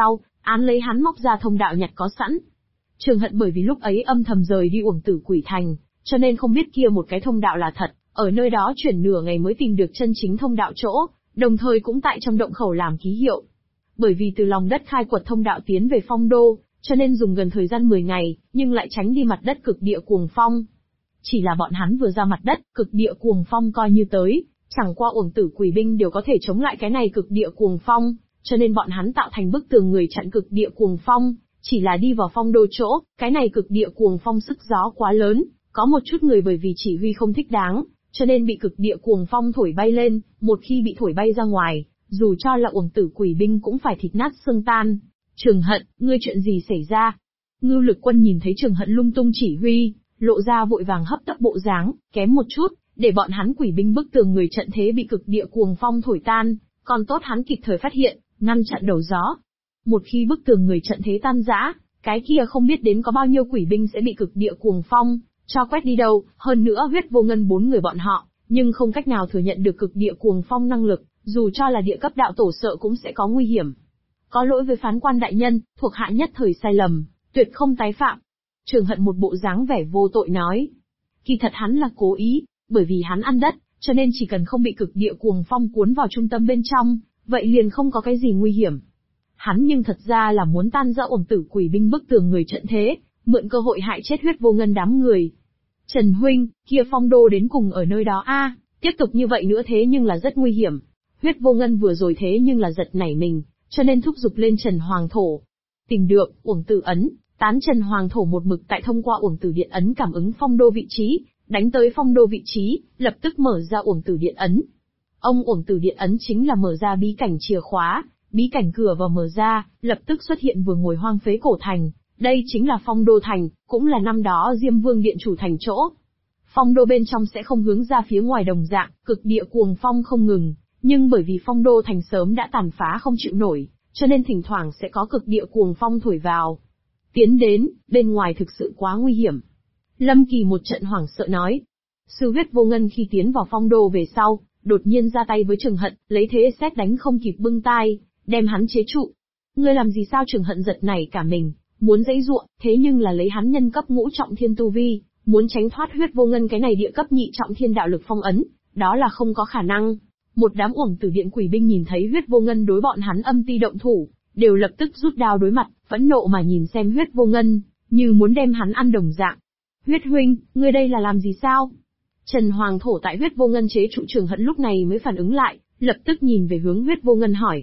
án lấy hắn móc ra thông đạo nhặt có sẵn. Trường Hận bởi vì lúc ấy âm thầm rời đi Uổng Tử Quỷ Thành, cho nên không biết kia một cái thông đạo là thật, ở nơi đó chuyển nửa ngày mới tìm được chân chính thông đạo chỗ, đồng thời cũng tại trong động khẩu làm ký hiệu. Bởi vì từ lòng đất khai quật thông đạo tiến về Phong Đô, cho nên dùng gần thời gian 10 ngày, nhưng lại tránh đi mặt đất cực địa cuồng phong. Chỉ là bọn hắn vừa ra mặt đất, cực địa cuồng phong coi như tới, chẳng qua Uổng Tử Quỷ binh đều có thể chống lại cái này cực địa cuồng phong, cho nên bọn hắn tạo thành bức tường người chặn cực địa cuồng phong, chỉ là đi vào Phong Đô chỗ, cái này cực địa cuồng phong sức gió quá lớn, có một chút người bởi vì chỉ huy không thích đáng, cho nên bị cực địa cuồng phong thổi bay lên, một khi bị thổi bay ra ngoài, dù cho là Uổng Tử Quỷ binh cũng phải thịt nát xương tan. Trường Hận, ngươi chuyện gì xảy ra? Ngưu Lực Quân nhìn thấy Trường Hận lung tung chỉ huy, lộ ra vội vàng hấp tấp bộ dáng, kém một chút, để bọn hắn quỷ binh bức tường người trận thế bị cực địa cuồng phong thổi tan, còn tốt hắn kịp thời phát hiện, ngăn chặn đầu gió. Một khi bức tường người trận thế tan rã, cái kia không biết đến có bao nhiêu quỷ binh sẽ bị cực địa cuồng phong cho quét đi đâu, hơn nữa Huyết Vô Ngân 4 người bọn họ, nhưng không cách nào thừa nhận được cực địa cuồng phong năng lực, dù cho là địa cấp đạo tổ sợ cũng sẽ có nguy hiểm. Có lỗi với phán quan đại nhân, thuộc hạ nhất thời sai lầm, tuyệt không tái phạm. Trường Hận một bộ dáng vẻ vô tội nói. Kỳ thật hắn là cố ý, bởi vì hắn ăn đất, cho nên chỉ cần không bị cực địa cuồng phong cuốn vào trung tâm bên trong, vậy liền không có cái gì nguy hiểm. Hắn nhưng thật ra là muốn tan rã Uổng Tử Quỷ binh bức tường người trận thế, mượn cơ hội hại chết Huyết Vô Ngân đám người. Trần huynh, kia Phong Đô đến cùng ở nơi đó a, tiếp tục như vậy nữa thế nhưng là rất nguy hiểm. Huyết Vô Ngân vừa rồi thế nhưng là giật nảy mình, cho nên thúc giục lên Trần Hoàng Thổ. Tìm được, Uổng Tử ấn, tán Trần Hoàng Thổ một mực tại thông qua Uổng Tử điện ấn cảm ứng Phong Đô vị trí, đánh tới Phong Đô vị trí, lập tức mở ra Uổng Tử điện ấn. Ông Uổng Tử điện ấn chính là mở ra bí cảnh chìa khóa, bí cảnh cửa vào mở ra, lập tức xuất hiện vừa ngồi hoang phế cổ thành, đây chính là Phong Đô thành, cũng là năm đó Diêm Vương điện chủ thành chỗ. Phong Đô bên trong sẽ không hướng ra phía ngoài đồng dạng, cực địa cuồng phong không ngừng, nhưng bởi vì Phong Đô thành sớm đã tàn phá không chịu nổi, cho nên thỉnh thoảng sẽ có cực địa cuồng phong thổi vào. Tiến đến, bên ngoài thực sự quá nguy hiểm. Lâm Kỳ một trận hoảng sợ nói. Sư Huyết Vô Ngân khi tiến vào Phong Đô về sau, đột nhiên ra tay với Trường Hận, lấy thế xét đánh không kịp bưng tai, đem hắn chế trụ. Ngươi làm gì sao? Trường Hận giật nảy cả mình, muốn giãy giụa, thế nhưng là lấy hắn nhân cấp ngũ trọng thiên tu vi, muốn tránh thoát Huyết Vô Ngân cái này địa cấp nhị trọng thiên đạo lực phong ấn, đó là không có khả năng. Một đám Uổng Tử điện quỷ binh nhìn thấy Huyết Vô Ngân đối bọn hắn âm ti động thủ, đều lập tức rút đao đối mặt, phẫn nộ mà nhìn xem Huyết Vô Ngân, như muốn đem hắn ăn đồng dạng. Huyết huynh, ngươi đây là làm gì sao? Trần Hoàng Thổ tại Huyết Vô Ngân chế trụ Trường Hận lúc này mới phản ứng lại, lập tức nhìn về hướng Huyết Vô Ngân hỏi.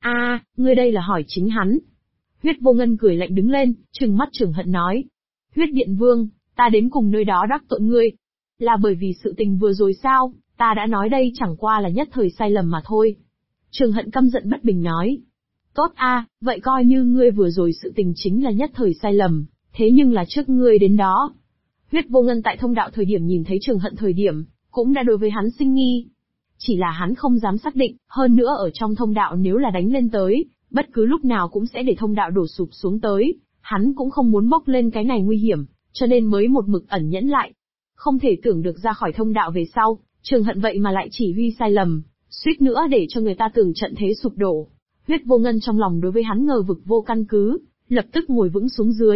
Ngươi đây là hỏi chính hắn. Huyết Vô Ngân cười lạnh đứng lên, trừng mắt Trường Hận nói. Huyết Điện Vương, ta đến cùng nơi đó đắc tội ngươi. Là bởi vì sự tình vừa rồi sao, ta đã nói đây chẳng qua là nhất thời sai lầm mà thôi. Trường Hận căm giận bất bình nói. Tốt vậy coi như ngươi vừa rồi sự tình chính là nhất thời sai lầm, thế nhưng là trước ngươi đến đó. Huyết Vô Ngân tại thông đạo thời điểm nhìn thấy Trường Hận thời điểm, cũng đã đối với hắn sinh nghi. Chỉ là hắn không dám xác định, hơn nữa ở trong thông đạo nếu là đánh lên tới, bất cứ lúc nào cũng sẽ để thông đạo đổ sụp xuống tới, hắn cũng không muốn bốc lên cái này nguy hiểm, cho nên mới một mực ẩn nhẫn lại. Không thể tưởng được ra khỏi thông đạo về sau, Trường Hận vậy mà lại chỉ huy sai lầm, suýt nữa để cho người ta tưởng trận thế sụp đổ. Huyết Vô Ngân trong lòng đối với hắn ngờ vực vô căn cứ, lập tức ngồi vững xuống dưới.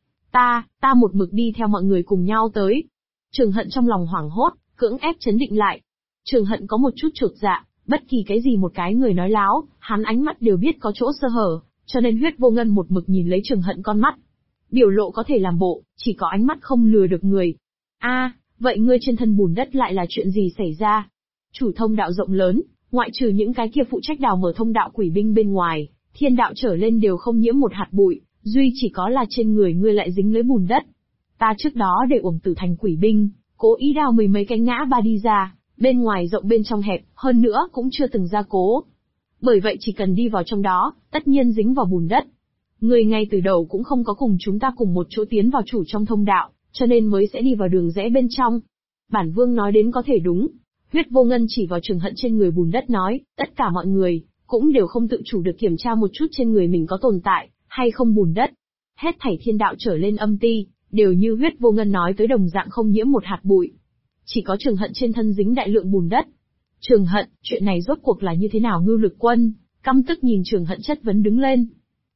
Ta một mực đi theo mọi người cùng nhau tới. Trường Hận trong lòng hoảng hốt, cưỡng ép chấn định lại. Trường Hận có một chút chột dạ, bất kỳ cái gì một cái người nói láo, hắn ánh mắt đều biết có chỗ sơ hở, cho nên Huyết Vô Ngân một mực nhìn lấy Trường Hận con mắt. Biểu lộ có thể làm bộ, chỉ có ánh mắt không lừa được người. Vậy ngươi trên thân bùn đất lại là chuyện gì xảy ra? Chủ thông đạo rộng lớn, ngoại trừ những cái kia phụ trách đào mở thông đạo quỷ binh bên ngoài, thiên đạo trở lên đều không nhiễm một hạt bụi, duy chỉ có là trên người ngươi lại dính lấy bùn đất. Ta trước đó để Uổng Tử thành quỷ binh, cố ý đào mười mấy cái ngã ba đi ra, bên ngoài rộng bên trong hẹp, hơn nữa cũng chưa từng gia cố. Bởi vậy chỉ cần đi vào trong đó, tất nhiên dính vào bùn đất. Ngươi ngay từ đầu cũng không có cùng chúng ta cùng một chỗ tiến vào chủ trong thông đạo, cho nên mới sẽ đi vào đường rẽ bên trong. Bản Vương nói đến có thể đúng. Huyết Vô Ngân chỉ vào Trường Hận trên người bùn đất nói, tất cả mọi người, cũng đều không tự chủ được kiểm tra một chút trên người mình có tồn tại, hay không bùn đất. Hết thảy thiên đạo trở lên âm ti, đều như Huyết Vô Ngân nói tới đồng dạng không nhiễm một hạt bụi. Chỉ có Trường Hận trên thân dính đại lượng bùn đất. Trường Hận, chuyện này rốt cuộc là như thế nào? Ngưu Lực Quân, căm tức nhìn Trường Hận chất vấn đứng lên.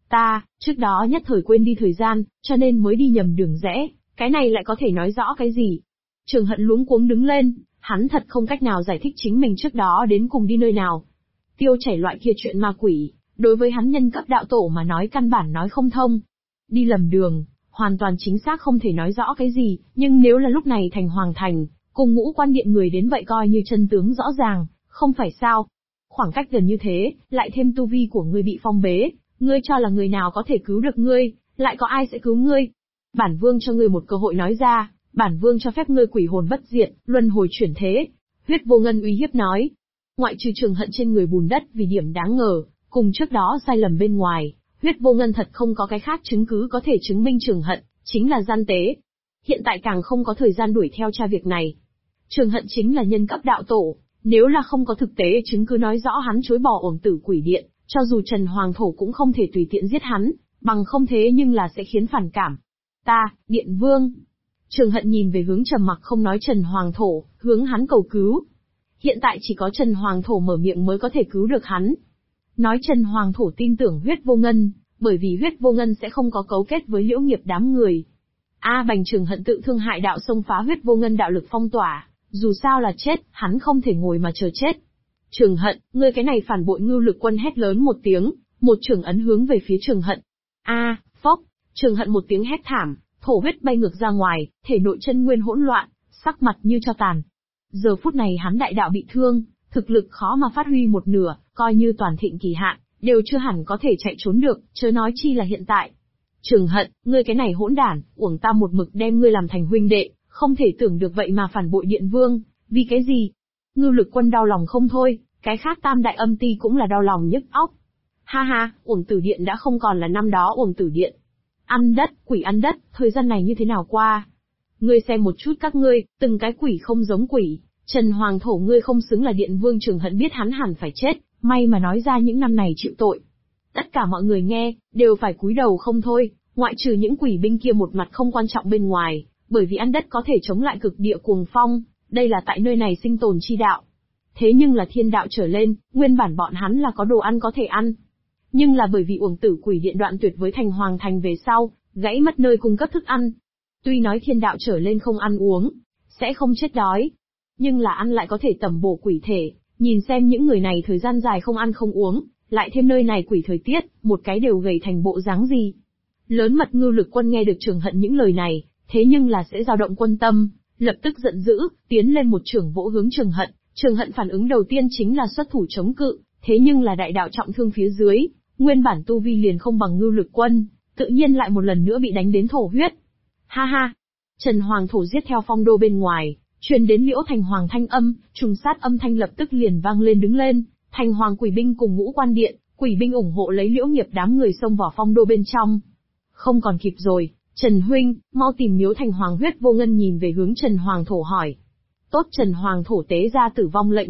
Ta, trước đó nhất thời quên đi thời gian, cho nên mới đi nhầm đường rẽ, cái này lại có thể nói rõ cái gì? Trường Hận luống cuống đứng lên, hắn thật không cách nào giải thích chính mình trước đó đến cùng đi nơi nào. Tiêu Chảy loại kia chuyện ma quỷ, đối với hắn nhân cấp đạo tổ mà nói căn bản nói không thông. Đi lầm đường, hoàn toàn chính xác không thể nói rõ cái gì, nhưng nếu là lúc này thành Hoàng Thành, cùng Ngũ Quan Điện người đến vậy coi như chân tướng rõ ràng, không phải sao? Khoảng cách gần như thế, lại thêm tu vi của ngươi bị phong bế, ngươi cho là người nào có thể cứu được ngươi, lại có ai sẽ cứu ngươi? Bản vương cho ngươi một cơ hội nói ra, bản vương cho phép ngươi quỷ hồn bất diệt, luân hồi chuyển thế. Huyết Vô Ngân uy hiếp nói. Ngoại trừ Trường Hận trên người bùn đất vì điểm đáng ngờ, cùng trước đó sai lầm bên ngoài, Huyết Vô Ngân thật không có cái khác chứng cứ có thể chứng minh Trường Hận chính là gian tế. Hiện tại càng không có thời gian đuổi theo tra việc này. Trường Hận chính là nhân cấp đạo tổ, nếu là không có thực tế chứng cứ nói rõ hắn chối bỏ Uổng Tử Quỷ Điện, cho dù Trần Hoàng Thổ cũng không thể tùy tiện giết hắn, bằng không thế nhưng là sẽ khiến phản cảm. Ta, Điện Vương. Trường Hận nhìn về hướng trầm mặc không nói Trần Hoàng Thổ, hướng hắn cầu cứu. Hiện tại chỉ có Trần Hoàng Thổ mở miệng mới có thể cứu được hắn. Nói Trần Hoàng Thổ tin tưởng Huyết Vô Ngân, bởi vì Huyết Vô Ngân sẽ không có cấu kết với Liễu Nghiệp đám người. Bành Trường Hận tự thương hại đạo xông phá Huyết Vô Ngân đạo lực phong tỏa, dù sao là chết, hắn không thể ngồi mà chờ chết. Trường Hận, ngươi cái này phản bội Ngưu Lực Quân hét lớn một tiếng, một trường ấn hướng về phía Trường Hận. Phốc, Trường Hận một tiếng hét thảm, thổ huyết bay ngược ra ngoài, thể nội chân nguyên hỗn loạn, sắc mặt như cho tàn. Giờ phút này hắn đại đạo bị thương, thực lực khó mà phát huy một nửa, coi như toàn thịnh kỳ hạn, đều chưa hẳn có thể chạy trốn được, chớ nói chi là hiện tại. Trường Hận, ngươi cái này hỗn đản, uổng ta một mực đem ngươi làm thành huynh đệ, không thể tưởng được vậy mà phản bội Điện Vương, vì cái gì? Ngưu Lực Quân đau lòng không thôi, cái khác tam đại âm ti cũng là đau lòng nhức óc. Ha ha, Uổng Tử Điện đã không còn là năm đó Uổng Tử Điện. Ăn đất, quỷ ăn đất, thời gian này như thế nào qua? Ngươi xem một chút các ngươi, từng cái quỷ không giống quỷ, Trần Hoàng Thổ ngươi không xứng là Điện Vương. Trường Hận biết hắn hẳn phải chết, may mà nói ra những năm này chịu tội. Tất cả mọi người nghe, đều phải cúi đầu không thôi, ngoại trừ những quỷ binh kia một mặt không quan trọng bên ngoài, bởi vì ăn đất có thể chống lại cực địa cuồng phong, đây là tại nơi này sinh tồn chi đạo. Thế nhưng là thiên đạo trở lên, nguyên bản bọn hắn là có đồ ăn có thể ăn. Nhưng là bởi vì Uổng Tử Quỷ Điện đoạn tuyệt với thành Hoàng Thành về sau, gãy mất nơi cung cấp thức ăn. Tuy nói thiên đạo trở lên không ăn uống, sẽ không chết đói, nhưng là ăn lại có thể tẩm bổ quỷ thể, nhìn xem những người này thời gian dài không ăn không uống, lại thêm nơi này quỷ thời tiết, một cái đều gầy thành bộ dáng gì. Lớn mật Ngưu Lực Quân nghe được Trường Hận những lời này, thế nhưng là sẽ dao động quân tâm, lập tức giận dữ, tiến lên một chưởng vỗ hướng Trường Hận. Trường Hận phản ứng đầu tiên chính là xuất thủ chống cự, thế nhưng là đại đạo trọng thương phía dưới, nguyên bản tu vi liền không bằng Ngưu Lực Quân, tự nhiên lại một lần nữa bị đánh đến thổ huyết. Ha ha! Trần Hoàng Thổ giết theo phong đô bên ngoài, truyền đến Liễu Thành Hoàng thanh âm, trùng sát âm thanh lập tức liền vang lên đứng lên, Thành Hoàng quỷ binh cùng Ngũ Quan Điện, quỷ binh ủng hộ lấy Liễu Nghiệp đám người xông vào phong đô bên trong. Không còn kịp rồi, Trần huynh, mau tìm Miếu Thành Hoàng. Huyết Vô Ngân nhìn về hướng Trần Hoàng Thổ hỏi. Tốt. Trần Hoàng Thổ tế ra Tử Vong Lệnh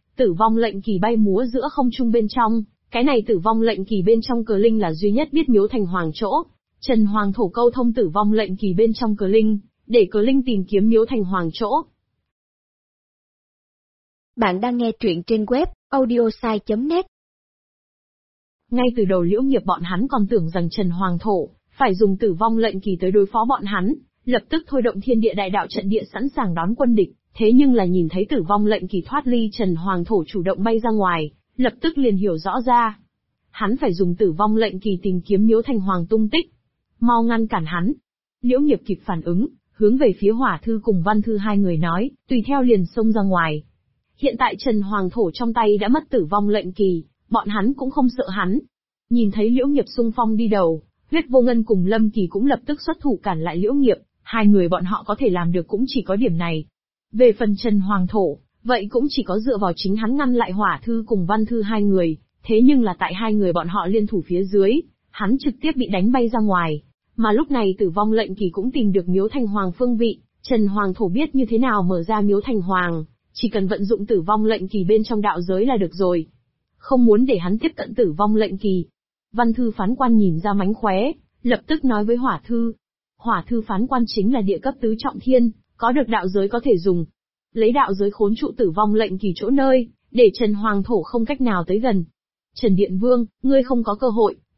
kỳ bay múa giữa không trung bên trong, cái này Tử Vong Lệnh kỳ bên trong cờ linh là duy nhất biết Miếu Thành Hoàng chỗ. Trần Hoàng Thổ câu thông Tử Vong Lệnh kỳ bên trong cờ linh, để cờ linh tìm kiếm Miếu Thành Hoàng chỗ. Bạn đang nghe truyện trên web audiosai.net. Ngay từ đầu Liễu Nghiệp bọn hắn còn tưởng rằng Trần Hoàng Thổ phải dùng Tử Vong Lệnh kỳ tới đối phó bọn hắn, lập tức thôi động thiên địa đại đạo trận địa sẵn sàng đón quân địch, thế nhưng là nhìn thấy Tử Vong Lệnh kỳ thoát ly Trần Hoàng Thổ chủ động bay ra ngoài, lập tức liền hiểu rõ ra. Hắn phải dùng Tử Vong Lệnh kỳ tìm kiếm Miếu Thành Hoàng tung tích. Mau ngăn cản hắn. Liễu Nghiệp kịp phản ứng, hướng về phía Hỏa Thư cùng Văn Thư hai người nói, tùy theo liền xông ra ngoài. Hiện tại Trần Hoàng Thổ trong tay đã mất Tử Vong Lệnh kỳ, bọn hắn cũng không sợ hắn. Nhìn thấy Liễu Nghiệp xung phong đi đầu, Huyết Vô Ngân cùng Lâm Kỳ cũng lập tức xuất thủ cản lại Liễu Nghiệp, hai người bọn họ có thể làm được cũng chỉ có điểm này. Về phần Trần Hoàng Thổ, vậy cũng chỉ có dựa vào chính hắn ngăn lại Hỏa Thư cùng Văn Thư hai người, thế nhưng là tại hai người bọn họ liên thủ phía dưới, hắn trực tiếp bị đánh bay ra ngoài. Mà lúc này Tử Vong Lệnh kỳ cũng tìm được Miếu Thành Hoàng phương vị, Trần Hoàng Thổ biết như thế nào mở ra Miếu Thành Hoàng, chỉ cần vận dụng Tử Vong Lệnh kỳ bên trong đạo giới là được rồi. Không muốn để hắn tiếp cận Tử Vong Lệnh kỳ. Văn Thư phán quan nhìn ra mánh khóe, lập tức nói với Hỏa Thư. Hỏa Thư phán quan chính là địa cấp tứ trọng thiên, có được đạo giới có thể dùng. Lấy đạo giới khốn trụ Tử Vong Lệnh kỳ chỗ nơi, để Trần Hoàng Thổ không cách nào tới gần. Trần Điện Vương, ngươi không có cơ hội,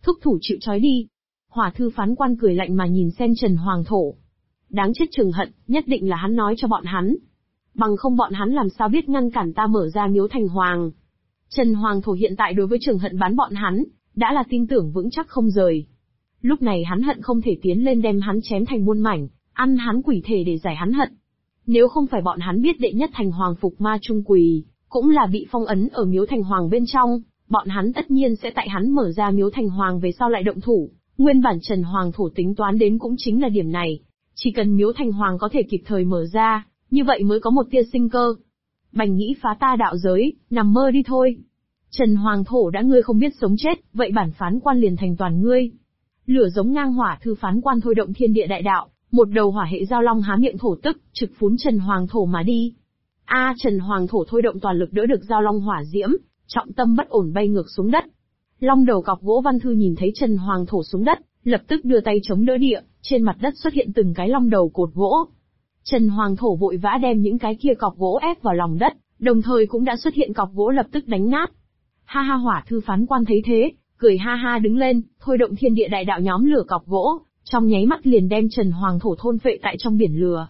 Thúc thủ chịu trói đi. Hỏa thư phán quan cười lạnh mà nhìn xem Trần Hoàng Thổ. Đáng chết Trừng Hận, nhất định là hắn nói cho bọn hắn. Bằng không bọn hắn làm sao biết ngăn cản ta mở ra miếu thành hoàng. Trần Hoàng Thổ hiện tại đối với Trừng Hận bán bọn hắn, đã là tin tưởng vững chắc không rời. Lúc này hắn hận không thể tiến lên đem hắn chém thành muôn mảnh, ăn hắn quỷ thể để giải hắn hận. Nếu không phải bọn hắn biết đệ nhất thành hoàng phục ma trung quỳ, cũng là bị phong ấn ở miếu thành hoàng bên trong, bọn hắn tất nhiên sẽ tại hắn mở ra miếu thành hoàng về sau lại động thủ. Nguyên bản Trần Hoàng Thổ tính toán đến cũng chính là điểm này. Chỉ cần miếu thành hoàng có thể kịp thời mở ra, như vậy mới có một tia sinh cơ. Bành nghĩ phá ta đạo giới, nằm mơ đi thôi. Trần Hoàng Thổ đã ngươi không biết sống chết, vậy bản phán quan liền thành toàn ngươi. Lửa giống ngang hỏa thư phán quan thôi động thiên địa đại đạo, một đầu hỏa hệ giao long há miệng thổ tức, trực phún Trần Hoàng Thổ mà đi. Trần Hoàng Thổ thôi động toàn lực đỡ được giao long hỏa diễm, trọng tâm bất ổn bay ngược xuống đất. Long đầu cọc gỗ Văn Thư nhìn thấy Trần Hoàng Thổ xuống đất, lập tức đưa tay chống đỡ địa, trên mặt đất xuất hiện từng cái long đầu cột gỗ. Trần Hoàng Thổ vội vã đem những cái kia cọc gỗ ép vào lòng đất, đồng thời cũng đã xuất hiện cọc gỗ lập tức đánh nát. Ha ha, hỏa thư phán quan thấy thế, cười ha ha đứng lên, thôi động thiên địa đại đạo nhóm lửa cọc gỗ, trong nháy mắt liền đem Trần Hoàng Thổ thôn phệ tại trong biển lửa.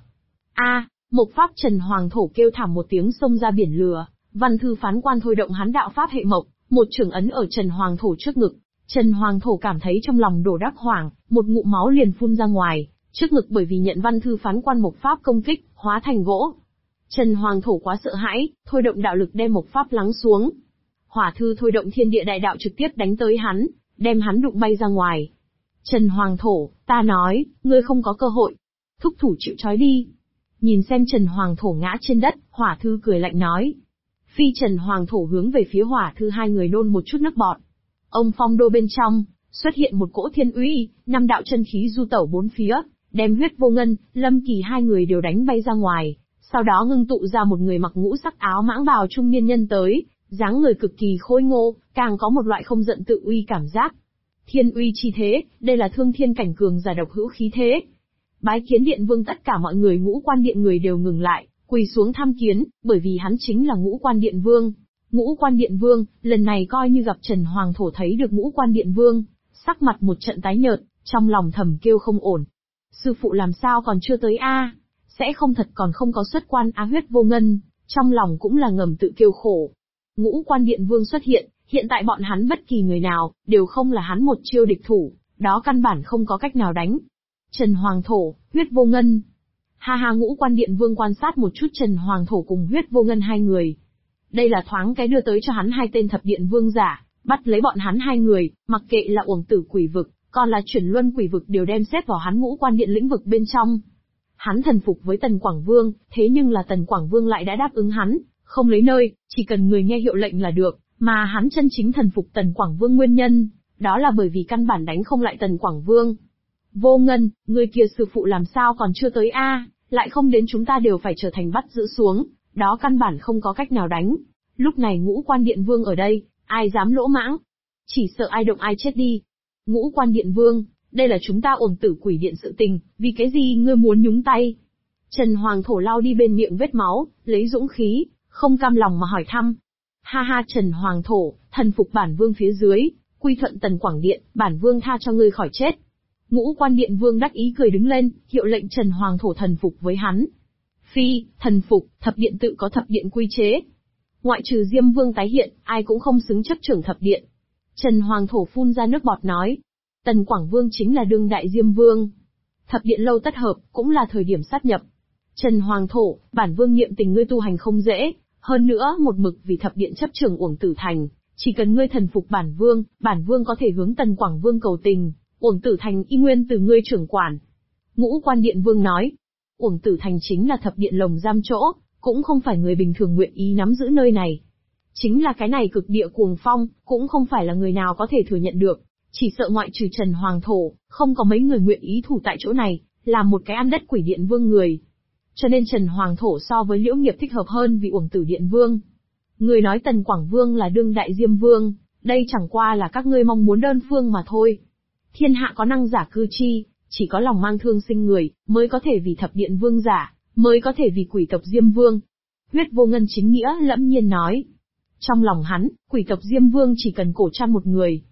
Mộc pháp Trần Hoàng Thổ kêu thảm một tiếng xông ra biển lửa, Văn Thư phán quan thôi động hắn đạo pháp hệ mộc, một chưởng ấn ở Trần Hoàng Thổ trước ngực. Trần Hoàng Thổ cảm thấy trong lòng đổ đắc hoảng, một ngụm máu liền phun ra ngoài, trước ngực bởi vì nhận Văn Thư phán quan mộc pháp công kích, hóa thành gỗ. Trần Hoàng Thổ quá sợ hãi, thôi động đạo lực đem mộc pháp lắng xuống. Hỏa thư thôi động thiên địa đại đạo trực tiếp đánh tới hắn, đem hắn đụng bay ra ngoài. Trần Hoàng Thổ, ta nói, ngươi không có cơ hội. Thúc thủ chịu trói đi. Nhìn xem Trần Hoàng Thổ ngã trên đất, hỏa thư cười lạnh nói. Phi Trần Hoàng Thổ hướng về phía hỏa thư hai người nôn một chút nước bọt. Ông phong đô bên trong, xuất hiện một cỗ thiên uy, năm đạo chân khí du tẩu bốn phía, đem Huyết Vô Ngân, Lâm Kỳ hai người đều đánh bay ra ngoài, sau đó ngưng tụ ra một người mặc ngũ sắc áo mãng bào trung niên nhân tới, dáng người cực kỳ khôi ngô, càng có một loại không giận tự uy cảm giác. Thiên uy chi thế, đây là thương thiên cảnh cường giả độc hữu khí thế. Bái kiến Điện Vương, tất cả mọi người Ngũ Quan Điện người đều ngừng lại, quỳ xuống tham kiến, bởi vì hắn chính là Ngũ Quan Điện Vương. Ngũ Quan Điện Vương, lần này coi như gặp Trần Hoàng Thổ thấy được Ngũ Quan Điện Vương, sắc mặt một trận tái nhợt, trong lòng thầm kêu không ổn. Sư phụ làm sao còn chưa tới sẽ không thật còn không có xuất quan Huyết Vô Ngân, trong lòng cũng là ngầm tự kêu khổ. Ngũ Quan Điện Vương xuất hiện tại bọn hắn bất kỳ người nào, đều không là hắn một chiêu địch thủ, đó căn bản không có cách nào đánh. Trần Hoàng Thổ, Huyết Vô Ngân. Ha ha, Ngũ Quan Điện Vương quan sát một chút Trần Hoàng Thổ cùng Huyết Vô Ngân hai người. Đây là thoáng cái đưa tới cho hắn hai tên thập điện vương giả, bắt lấy bọn hắn hai người, mặc kệ là Uổng Tử Quỷ Vực, còn là Chuyển Luân Quỷ Vực đều đem xếp vào hắn Ngũ Quan Điện lĩnh vực bên trong. Hắn thần phục với Tần Quảng Vương, thế nhưng là Tần Quảng Vương lại đã đáp ứng hắn, không lấy nơi, chỉ cần người nghe hiệu lệnh là được, mà hắn chân chính thần phục Tần Quảng Vương nguyên nhân, đó là bởi vì căn bản đánh không lại Tần Quảng Vương. Vô Ngân, người kia sư phụ làm sao còn chưa tới lại không đến chúng ta đều phải trở thành bắt giữ xuống, đó căn bản không có cách nào đánh. Lúc này Ngũ Quan Điện Vương ở đây, ai dám lỗ mãng? Chỉ sợ ai động ai chết đi. Ngũ Quan Điện Vương, đây là chúng ta Uổng Tử Quỷ Điện sự tình, vì cái gì ngươi muốn nhúng tay? Trần Hoàng Thổ lau đi bên miệng vết máu, lấy dũng khí, không cam lòng mà hỏi thăm. Ha ha, Trần Hoàng Thổ, thần phục bản vương phía dưới, quy thuận Tần Quảng Điện, bản vương tha cho ngươi khỏi chết. Ngũ Quan Điện Vương đắc ý cười đứng lên, hiệu lệnh Trần Hoàng Thổ thần phục với hắn. Phi, thần phục, thập điện tự có thập điện quy chế. Ngoại trừ Diêm Vương tái hiện, ai cũng không xứng chấp trưởng thập điện. Trần Hoàng Thổ phun ra nước bọt nói. Tần Quảng Vương chính là đương đại Diêm Vương. Thập điện lâu tất hợp, cũng là thời điểm sát nhập. Trần Hoàng Thổ, bản vương niệm tình ngươi tu hành không dễ, hơn nữa một mực vì thập điện chấp trưởng Uổng Tử Thành, chỉ cần ngươi thần phục bản vương có thể hướng Tần Quảng Vương cầu tình, Uổng Tử Thành y nguyên từ ngươi trưởng quản. Ngũ Quan Điện Vương nói, Uổng Tử Thành chính là thập điện lồng giam chỗ, cũng không phải người bình thường nguyện ý nắm giữ nơi này. Chính là cái này cực địa cuồng phong, cũng không phải là người nào có thể thừa nhận được, chỉ sợ ngoại trừ Trần Hoàng Thổ, không có mấy người nguyện ý thủ tại chỗ này, làm một cái ăn đất Quỷ Điện Vương người. Cho nên Trần Hoàng Thổ so với Liễu Nghiệp thích hợp hơn vì Uổng Tử Điện Vương. Người nói Tần Quảng Vương là đương đại Diêm Vương, đây chẳng qua là các ngươi mong muốn đơn phương mà thôi. Thiên hạ có năng giả cư chi, chỉ có lòng mang thương sinh người, mới có thể vì thập điện vương giả, mới có thể vì quỷ tộc Diêm Vương. Huyết Vô Ngân chính nghĩa lẫm nhiên nói. Trong lòng hắn, quỷ tộc Diêm Vương chỉ cần cổ chăn một người.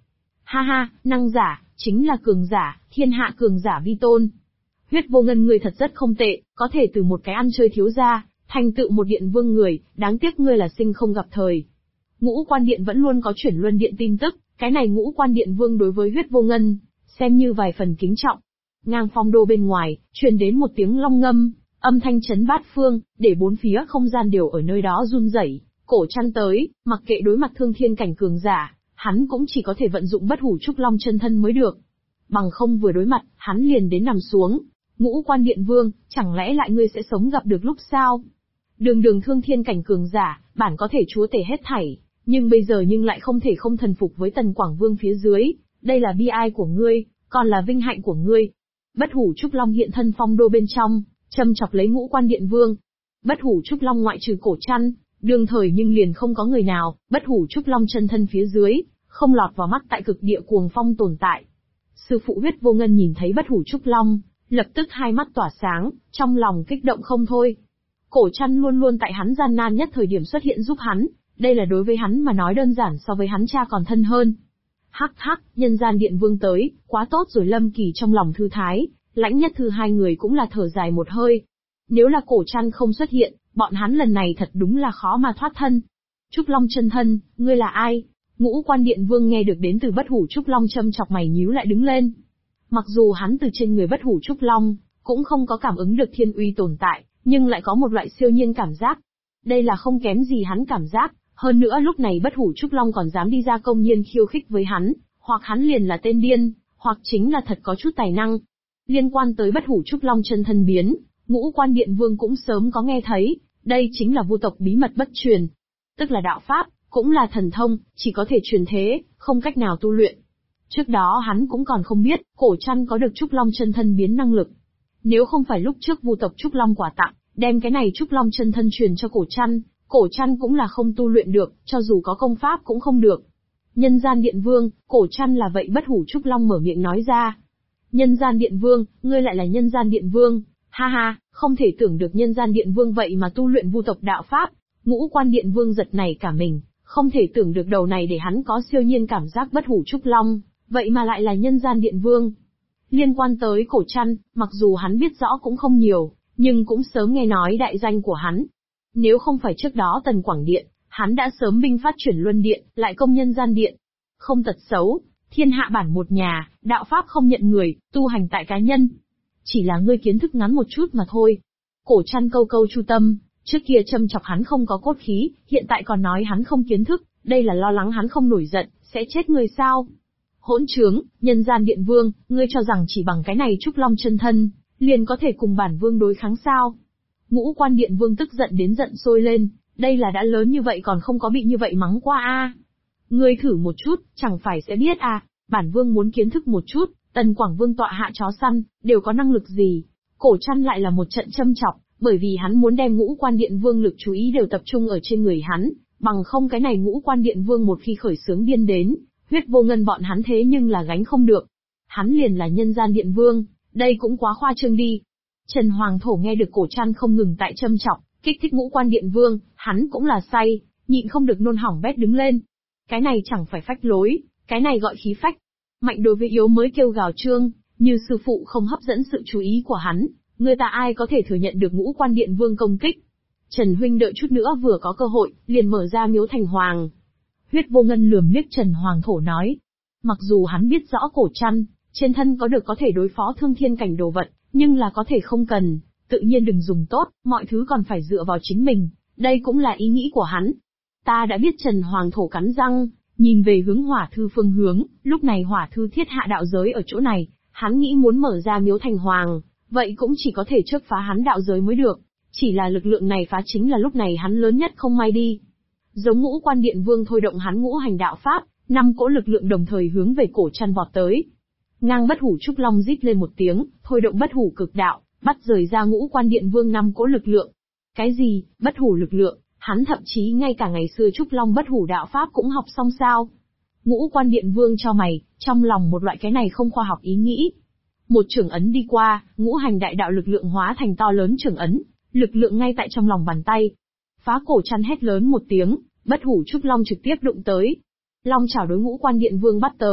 Ha ha, năng giả, chính là cường giả, thiên hạ cường giả vi tôn. Huyết Vô Ngân ngươi thật rất không tệ, có thể từ một cái ăn chơi thiếu gia, thành tựu một điện vương người, đáng tiếc ngươi là sinh không gặp thời. Ngũ Quan Điện vẫn luôn có chuyển luân điện tin tức, cái này Ngũ Quan Điện vương đối với Huyết Vô Ngân, xem như vài phần kính trọng. Ngang phong đô bên ngoài, truyền đến một tiếng long ngâm, âm thanh chấn bát phương, để bốn phía không gian đều ở nơi đó run rẩy. Cổ Trăn tới, mặc kệ đối mặt thương thiên cảnh cường giả, hắn cũng chỉ có thể vận dụng bất hủ trúc long chân thân mới được. Bằng không vừa đối mặt, hắn liền đến nằm xuống. Ngũ Quan Điện vương, chẳng lẽ lại ngươi sẽ sống gặp được lúc sao? Đường đường thương thiên cảnh cường giả, bản có thể chúa tể hết thảy, nhưng bây giờ lại không thể không thần phục với Tần Quảng Vương phía dưới, đây là bi ai của ngươi, còn là vinh hạnh của ngươi. Bất hủ trúc long hiện thân phong đô bên trong, châm chọc lấy Ngũ Quan Điện vương. Bất hủ trúc long ngoại trừ Cổ Trăn, đương thời liền không có người nào, bất hủ trúc long chân thân phía dưới, không lọt vào mắt tại cực địa cuồng phong tồn tại. Sư phụ Huyết Vô Ngân nhìn thấy bất hủ trúc long, lập tức hai mắt tỏa sáng, trong lòng kích động không thôi. Cổ Trăn luôn luôn tại hắn gian nan nhất thời điểm xuất hiện giúp hắn, đây là đối với hắn mà nói đơn giản so với hắn cha còn thân hơn. Hắc hắc, nhân gian điện vương tới, quá tốt rồi. Lâm Kỳ trong lòng thư thái, Lãnh Nhất Thư hai người cũng là thở dài một hơi. Nếu là Cổ Trăn không xuất hiện, bọn hắn lần này thật đúng là khó mà thoát thân. Trúc Long chân thân, ngươi là ai? Ngũ Quan Điện vương nghe được đến từ bất hủ Trúc Long châm chọc mày nhíu lại đứng lên. Mặc dù hắn từ trên người bất hủ Trúc Long, cũng không có cảm ứng được thiên uy tồn tại, nhưng lại có một loại siêu nhiên cảm giác. Đây là không kém gì hắn cảm giác, hơn nữa lúc này bất hủ Trúc Long còn dám đi ra công nhiên khiêu khích với hắn, hoặc hắn liền là tên điên, hoặc chính là thật có chút tài năng. Liên quan tới bất hủ Trúc Long chân thân biến, Ngũ Quan Điện vương cũng sớm có nghe thấy, đây chính là vu tộc bí mật bất truyền. Tức là đạo pháp, cũng là thần thông, chỉ có thể truyền thế, không cách nào tu luyện. Trước đó hắn cũng còn không biết, Cổ Trăn có được Trúc Long chân thân biến năng lực. Nếu không phải lúc trước vu tộc Trúc Long quà tặng, đem cái này Trúc Long chân thân truyền cho Cổ Trăn cũng là không tu luyện được, cho dù có công pháp cũng không được. Nhân gian điện vương, Cổ Trăn là vậy bất hủ Trúc Long mở miệng nói ra. Nhân gian điện vương, ngươi lại là nhân gian điện vương, ha ha, không thể tưởng được nhân gian điện vương vậy mà tu luyện vu tộc đạo pháp. Ngũ Quan Điện vương giật nảy cả mình, không thể tưởng được đầu này để hắn có siêu nhiên cảm giác bất hủ Trúc Long, vậy mà lại là nhân gian điện vương. Liên quan tới Cổ Trăn, mặc dù hắn biết rõ cũng không nhiều, nhưng cũng sớm nghe nói đại danh của hắn. Nếu không phải trước đó Tần Quảng Điện, hắn đã sớm binh phát chuyển luân điện, lại công nhân gian điện. Không tật xấu, thiên hạ bản một nhà, đạo pháp không nhận người, tu hành tại cá nhân. Chỉ là ngươi kiến thức ngắn một chút mà thôi. Cổ Trăn câu câu chu tâm, trước kia châm chọc hắn không có cốt khí, hiện tại còn nói hắn không kiến thức, đây là lo lắng hắn không nổi giận, sẽ chết người sao? Hỗn trướng, nhân gian điện vương, ngươi cho rằng chỉ bằng cái này Trúc Long chân thân, liền có thể cùng bản vương đối kháng sao? Ngũ Quan Điện vương tức giận đến giận sôi lên, đây là đã lớn như vậy còn không có bị như vậy mắng qua a. Ngươi thử một chút, chẳng phải sẽ biết à, bản vương muốn kiến thức một chút, Tần Quảng Vương tọa hạ chó săn, đều có năng lực gì? Cổ Trăn lại là một trận châm chọc, bởi vì hắn muốn đem Ngũ Quan Điện vương lực chú ý đều tập trung ở trên người hắn, bằng không cái này Ngũ Quan Điện vương một khi khởi xướng điên đến, Huyết Vô Ngân bọn hắn thế nhưng là gánh không được. Hắn liền là nhân gian điện vương, đây cũng quá khoa trương đi. Trần Hoàng Thổ nghe được Cổ Trăn không ngừng tại châm chọc, kích thích Ngũ Quan Điện vương, hắn cũng là say, nhịn không được nôn hỏng bét đứng lên. Cái này chẳng phải phách lối, cái này gọi khí phách. Mạnh đối với yếu mới kêu gào trương, như sư phụ không hấp dẫn sự chú ý của hắn, người ta ai có thể thừa nhận được Ngũ Quan Điện vương công kích. Trần huynh đợi chút nữa vừa có cơ hội, liền mở ra miếu thành hoàng. Huyết Vô Ngân lườm liếc Trần Hoàng Thổ nói. Mặc dù hắn biết rõ Cổ Trăn, trên thân có được có thể đối phó thương thiên cảnh đồ vật, nhưng là có thể không cần, tự nhiên đừng dùng tốt, mọi thứ còn phải dựa vào chính mình, đây cũng là ý nghĩ của hắn. Ta đã biết. Trần Hoàng Thổ cắn răng, nhìn về hướng Hỏa Thư phương hướng, lúc này Hỏa Thư thiết hạ đạo giới ở chỗ này, hắn nghĩ muốn mở ra miếu thành hoàng, vậy cũng chỉ có thể trước phá hắn đạo giới mới được, chỉ là lực lượng này phá chính là lúc này hắn lớn nhất không may đi. Giống Ngũ Quan Điện vương thôi động hắn ngũ hành đạo pháp, 5 cỗ lực lượng đồng thời hướng về Cổ Trăn vọt tới. Ngang bất hủ Trúc Long rít lên một tiếng, thôi động bất hủ cực đạo, bắt rời ra Ngũ Quan Điện vương 5 cỗ lực lượng. Cái gì, bất hủ lực lượng, hắn thậm chí ngay cả ngày xưa Trúc Long bất hủ đạo pháp cũng học xong sao? Ngũ Quan Điện vương cho mày, trong lòng một loại cái này không khoa học ý nghĩ. Một chưởng ấn đi qua, ngũ hành đại đạo lực lượng hóa thành to lớn chưởng ấn, lực lượng ngay tại trong lòng bàn tay. Phá Cổ Trăn hét lớn một tiếng, bất hủ Trúc Long trực tiếp đụng tới. Long chảo đối Ngũ Quan Điện vương bắt tới,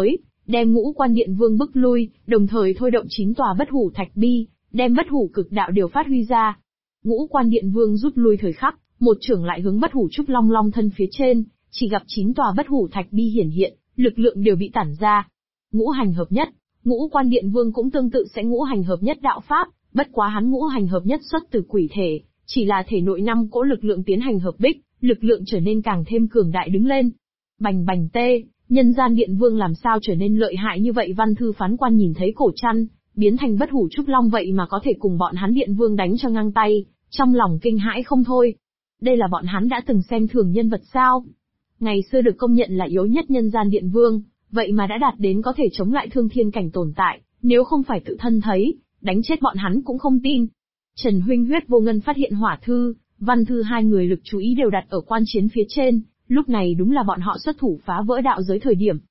đem Ngũ Quan Điện Vương bức lui, đồng thời thôi động 9 tòa bất hủ thạch bi, đem bất hủ cực đạo đều phát huy ra. Ngũ Quan Điện Vương rút lui thời khắc, một chưởng lại hướng bất hủ trúc long long thân phía trên, chỉ gặp 9 tòa bất hủ thạch bi hiển hiện, lực lượng đều bị tản ra. Ngũ hành hợp nhất, Ngũ Quan Điện Vương cũng tương tự sẽ ngũ hành hợp nhất đạo pháp, bất quá hắn ngũ hành hợp nhất xuất từ quỷ thể, chỉ là thể nội 5 cỗ lực lượng tiến hành hợp bích, lực lượng trở nên càng thêm cường đại đứng lên. Bành bành tê, nhân gian điện vương làm sao trở nên lợi hại như vậy? Văn thư phán quan nhìn thấy cổ trăn biến thành bất hủ trúc long vậy mà có thể cùng bọn hắn điện vương đánh cho ngang tay, trong lòng kinh hãi không thôi. Đây là bọn hắn đã từng xem thường nhân vật sao? Ngày xưa được công nhận là yếu nhất nhân gian điện vương, vậy mà đã đạt đến có thể chống lại thương thiên cảnh tồn tại, nếu không phải tự thân thấy, đánh chết bọn hắn cũng không tin. Trần Huynh Huyết Vô Ngân phát hiện Hỏa Thư, Văn Thư hai người lực chú ý đều đặt ở quan chiến phía trên, lúc này đúng là bọn họ xuất thủ phá vỡ đạo giới thời điểm.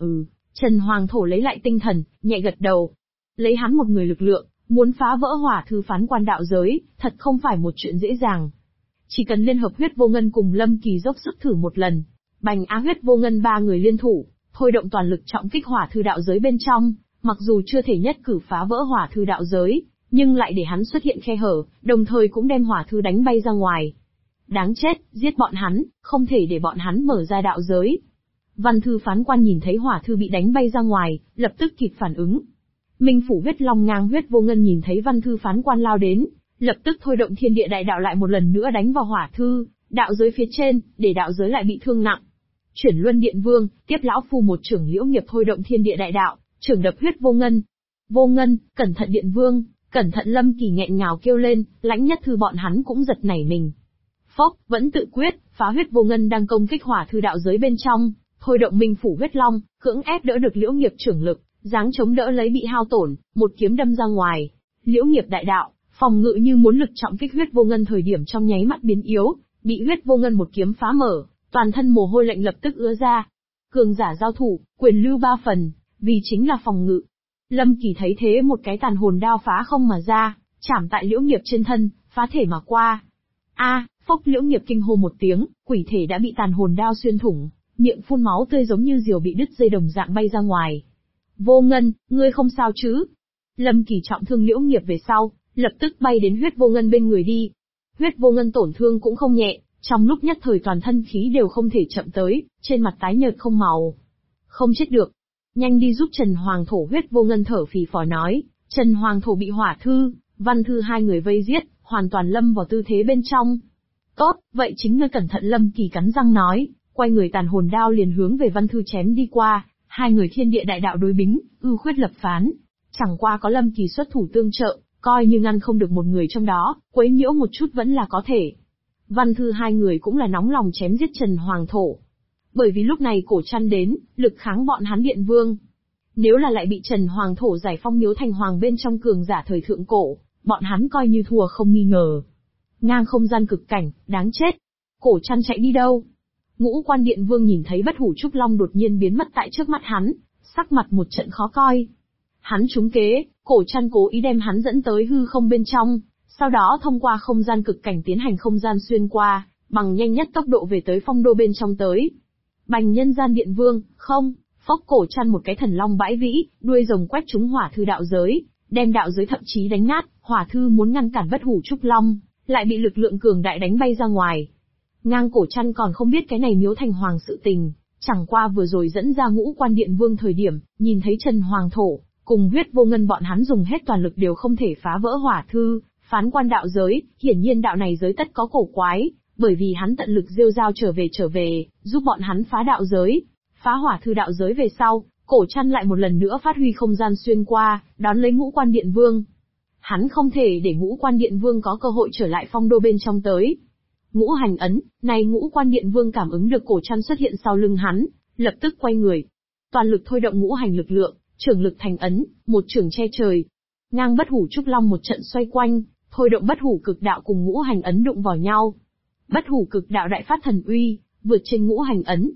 Trần Hoàng Thổ lấy lại tinh thần, nhẹ gật đầu. Lấy hắn một người lực lượng, muốn phá vỡ Hỏa Thư phán quan đạo giới, thật không phải một chuyện dễ dàng. Chỉ cần liên hợp Huyết Vô Ngân cùng Lâm Kỳ dốc sức thử một lần, Bành Á Huyết Vô Ngân ba người liên thủ, thôi động toàn lực trọng kích Hỏa Thư đạo giới bên trong, mặc dù chưa thể nhất cử phá vỡ Hỏa Thư đạo giới, nhưng lại để hắn xuất hiện khe hở, đồng thời cũng đem Hỏa Thư đánh bay ra ngoài. Đáng chết, giết bọn hắn, không thể để bọn hắn mở ra đạo giới. Văn Thư phán quan nhìn thấy Hỏa Thư bị đánh bay ra ngoài, lập tức kịp phản ứng. Minh Phủ Huyết Long ngang Huyết Vô Ngân nhìn thấy Văn Thư phán quan lao đến, lập tức thôi động thiên địa đại đạo lại một lần nữa đánh vào Hỏa Thư, đạo giới phía trên, để đạo giới lại bị thương nặng. Chuyển Luân Điện Vương, tiếp lão phu một trưởng Liễu Nghiệp thôi động thiên địa đại đạo, trưởng đập Huyết Vô Ngân. Vô Ngân, cẩn thận Điện Vương, cẩn thận! Lâm Kỳ nghẹn ngào kêu lên, Lãnh Nhất Thư bọn hắn cũng giật nảy mình. Phốc, vẫn tự quyết, phá Huyết Vô Ngân đang công kích Hỏa Thư đạo giới bên trong, thôi động Minh Phủ Huyết Long, cưỡng ép đỡ được Liễu Nghiệp trưởng lực, dáng chống đỡ lấy bị hao tổn, một kiếm đâm ra ngoài. Liễu Nghiệp đại đạo, phòng ngự như muốn lực trọng kích Huyết Vô Ngân thời điểm trong nháy mắt biến yếu, bị Huyết Vô Ngân một kiếm phá mở, toàn thân mồ hôi lạnh lập tức ứa ra. Cường giả giao thủ, quyền lưu 3 phần, vì chính là phòng ngự. Lâm Kỳ thấy thế một cái tàn hồn đao phá không mà ra, chảm tại Liễu Nghiệp trên thân, phá thể mà qua. Phốc! Liễu Nghiệp kinh hô một tiếng, quỷ thể đã bị tàn hồn đao xuyên thủng, miệng phun máu tươi giống như diều bị đứt dây đồng dạng bay ra ngoài. Vô Ngân, ngươi không sao chứ? Lâm Kỳ trọng thương Liễu Nghiệp về sau, lập tức bay đến Huyết Vô Ngân bên người đi. Huyết Vô Ngân tổn thương cũng không nhẹ, trong lúc nhất thời toàn thân khí đều không thể chậm tới, trên mặt tái nhợt không màu. Không chết được. Nhanh đi giúp Trần Hoàng Thổ! Huyết Vô Ngân thở phì phò nói. Trần Hoàng Thổ bị Hỏa Thư, Văn Thư hai người vây giết, hoàn toàn lâm vào tư thế bên trong. Tốt, vậy chính ngươi cẩn thận! Lâm Kỳ cắn răng nói, quay người tàn hồn đao liền hướng về Văn Thư chém đi qua, hai người thiên địa đại đạo đối bính, ưu khuyết lập phán. Chẳng qua có Lâm Kỳ xuất thủ tương trợ, coi như ngăn không được một người trong đó, quấy nhiễu một chút vẫn là có thể. Văn Thư hai người cũng là nóng lòng chém giết Trần Hoàng Thổ. Bởi vì lúc này cổ trăn đến, lực kháng bọn hắn điện vương. Nếu là lại bị Trần Hoàng Thổ giải phong miếu thành hoàng bên trong cường giả thời thượng cổ, bọn hắn coi như thua không nghi ngờ. Ngang không gian cực cảnh, đáng chết. Cổ trăn chạy đi đâu? Ngũ Quan Điện Vương nhìn thấy bất hủ trúc long đột nhiên biến mất tại trước mắt hắn, sắc mặt một trận khó coi. Hắn trúng kế, cổ trăn cố ý đem hắn dẫn tới hư không bên trong, sau đó thông qua không gian cực cảnh tiến hành không gian xuyên qua, bằng nhanh nhất tốc độ về tới phong đô bên trong tới. Bành nhân gian điện vương, không, phốc! Cổ trăn một cái thần long bãi vĩ, đuôi rồng quét trúng Hỏa Thư đạo giới, đem đạo giới thậm chí đánh nát. Hỏa Thư muốn ngăn cản bất hủ trúc long, lại bị lực lượng cường đại đánh bay ra ngoài. Ngang cổ trăn còn không biết cái này miếu thành hoàng sự tình, chẳng qua vừa rồi dẫn ra Ngũ Quan Điện Vương thời điểm, nhìn thấy Trần Hoàng Thổ, cùng Huyết Vô Ngân bọn hắn dùng hết toàn lực đều không thể phá vỡ Hỏa Thư, phán quan đạo giới, hiển nhiên đạo này giới tất có cổ quái, bởi vì hắn tận lực rêu rao trở về, giúp bọn hắn phá đạo giới, phá Hỏa Thư đạo giới về sau, cổ trăn lại một lần nữa phát huy không gian xuyên qua, đón lấy Ngũ Quan Điện Vương. Hắn không thể để Ngũ Quan Điện Vương có cơ hội trở lại phong đô bên trong tới. Ngũ hành ấn, này Ngũ Quan Điện Vương cảm ứng được cổ trăn xuất hiện sau lưng hắn, lập tức quay người. Toàn lực thôi động ngũ hành lực lượng, trưởng lực thành ấn, một trưởng che trời. Ngang bất hủ trúc long một trận xoay quanh, thôi động bất hủ cực đạo cùng ngũ hành ấn đụng vào nhau. Bất hủ cực đạo đại phát thần uy, vượt trên ngũ hành ấn.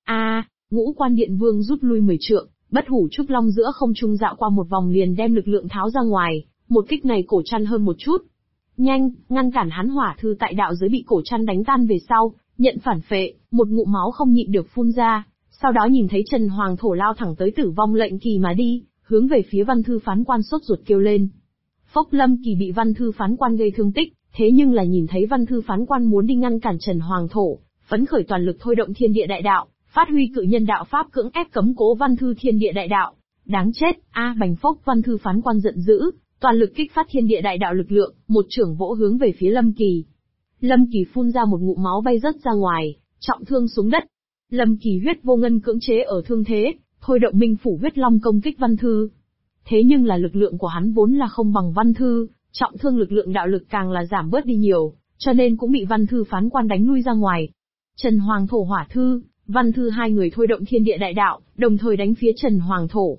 Ngũ Quan Điện Vương rút lui 10 trượng, bất hủ trúc long giữa không trung dạo qua một vòng liền đem lực lượng tháo ra ngoài, một kích này cổ trăn hơn một chút. Nhanh, ngăn cản hắn! Hỏa Thư tại đạo giới bị cổ trăn đánh tan về sau, nhận phản phệ, một ngụm máu không nhịn được phun ra, Sau đó nhìn thấy Trần Hoàng Thổ lao thẳng tới Tử Vong Lệnh Kỳ mà đi, hướng về phía Văn Thư phán quan sốt ruột kêu lên. Phốc, Lâm Kỳ bị Văn Thư phán quan gây thương tích, thế nhưng là nhìn thấy Văn Thư phán quan muốn đi ngăn cản Trần Hoàng Thổ, phấn khởi toàn lực thôi động thiên địa đại đạo, phát huy cự nhân đạo pháp cưỡng ép cấm cố Văn Thư thiên địa đại đạo. Đáng chết, bành phốc, Văn Thư phán quan giận dữ, toàn lực kích phát thiên địa đại đạo lực lượng, một chưởng vỗ hướng về phía Lâm Kỳ. Lâm Kỳ phun ra một ngụm máu bay rớt ra ngoài, trọng thương xuống đất. Lâm Kỳ huyết vô ngân cưỡng chế ở thương thế, thôi động Minh Phủ huyết long công kích Văn Thư. Thế nhưng là lực lượng của hắn vốn là không bằng Văn Thư, trọng thương lực lượng đạo lực càng là giảm bớt đi nhiều, cho nên cũng bị Văn Thư phán quan đánh lui ra ngoài. Trần Hoàng Thổ Hỏa Thư, Văn Thư hai người thôi động thiên địa đại đạo, đồng thời đánh phía Trần Hoàng Thổ.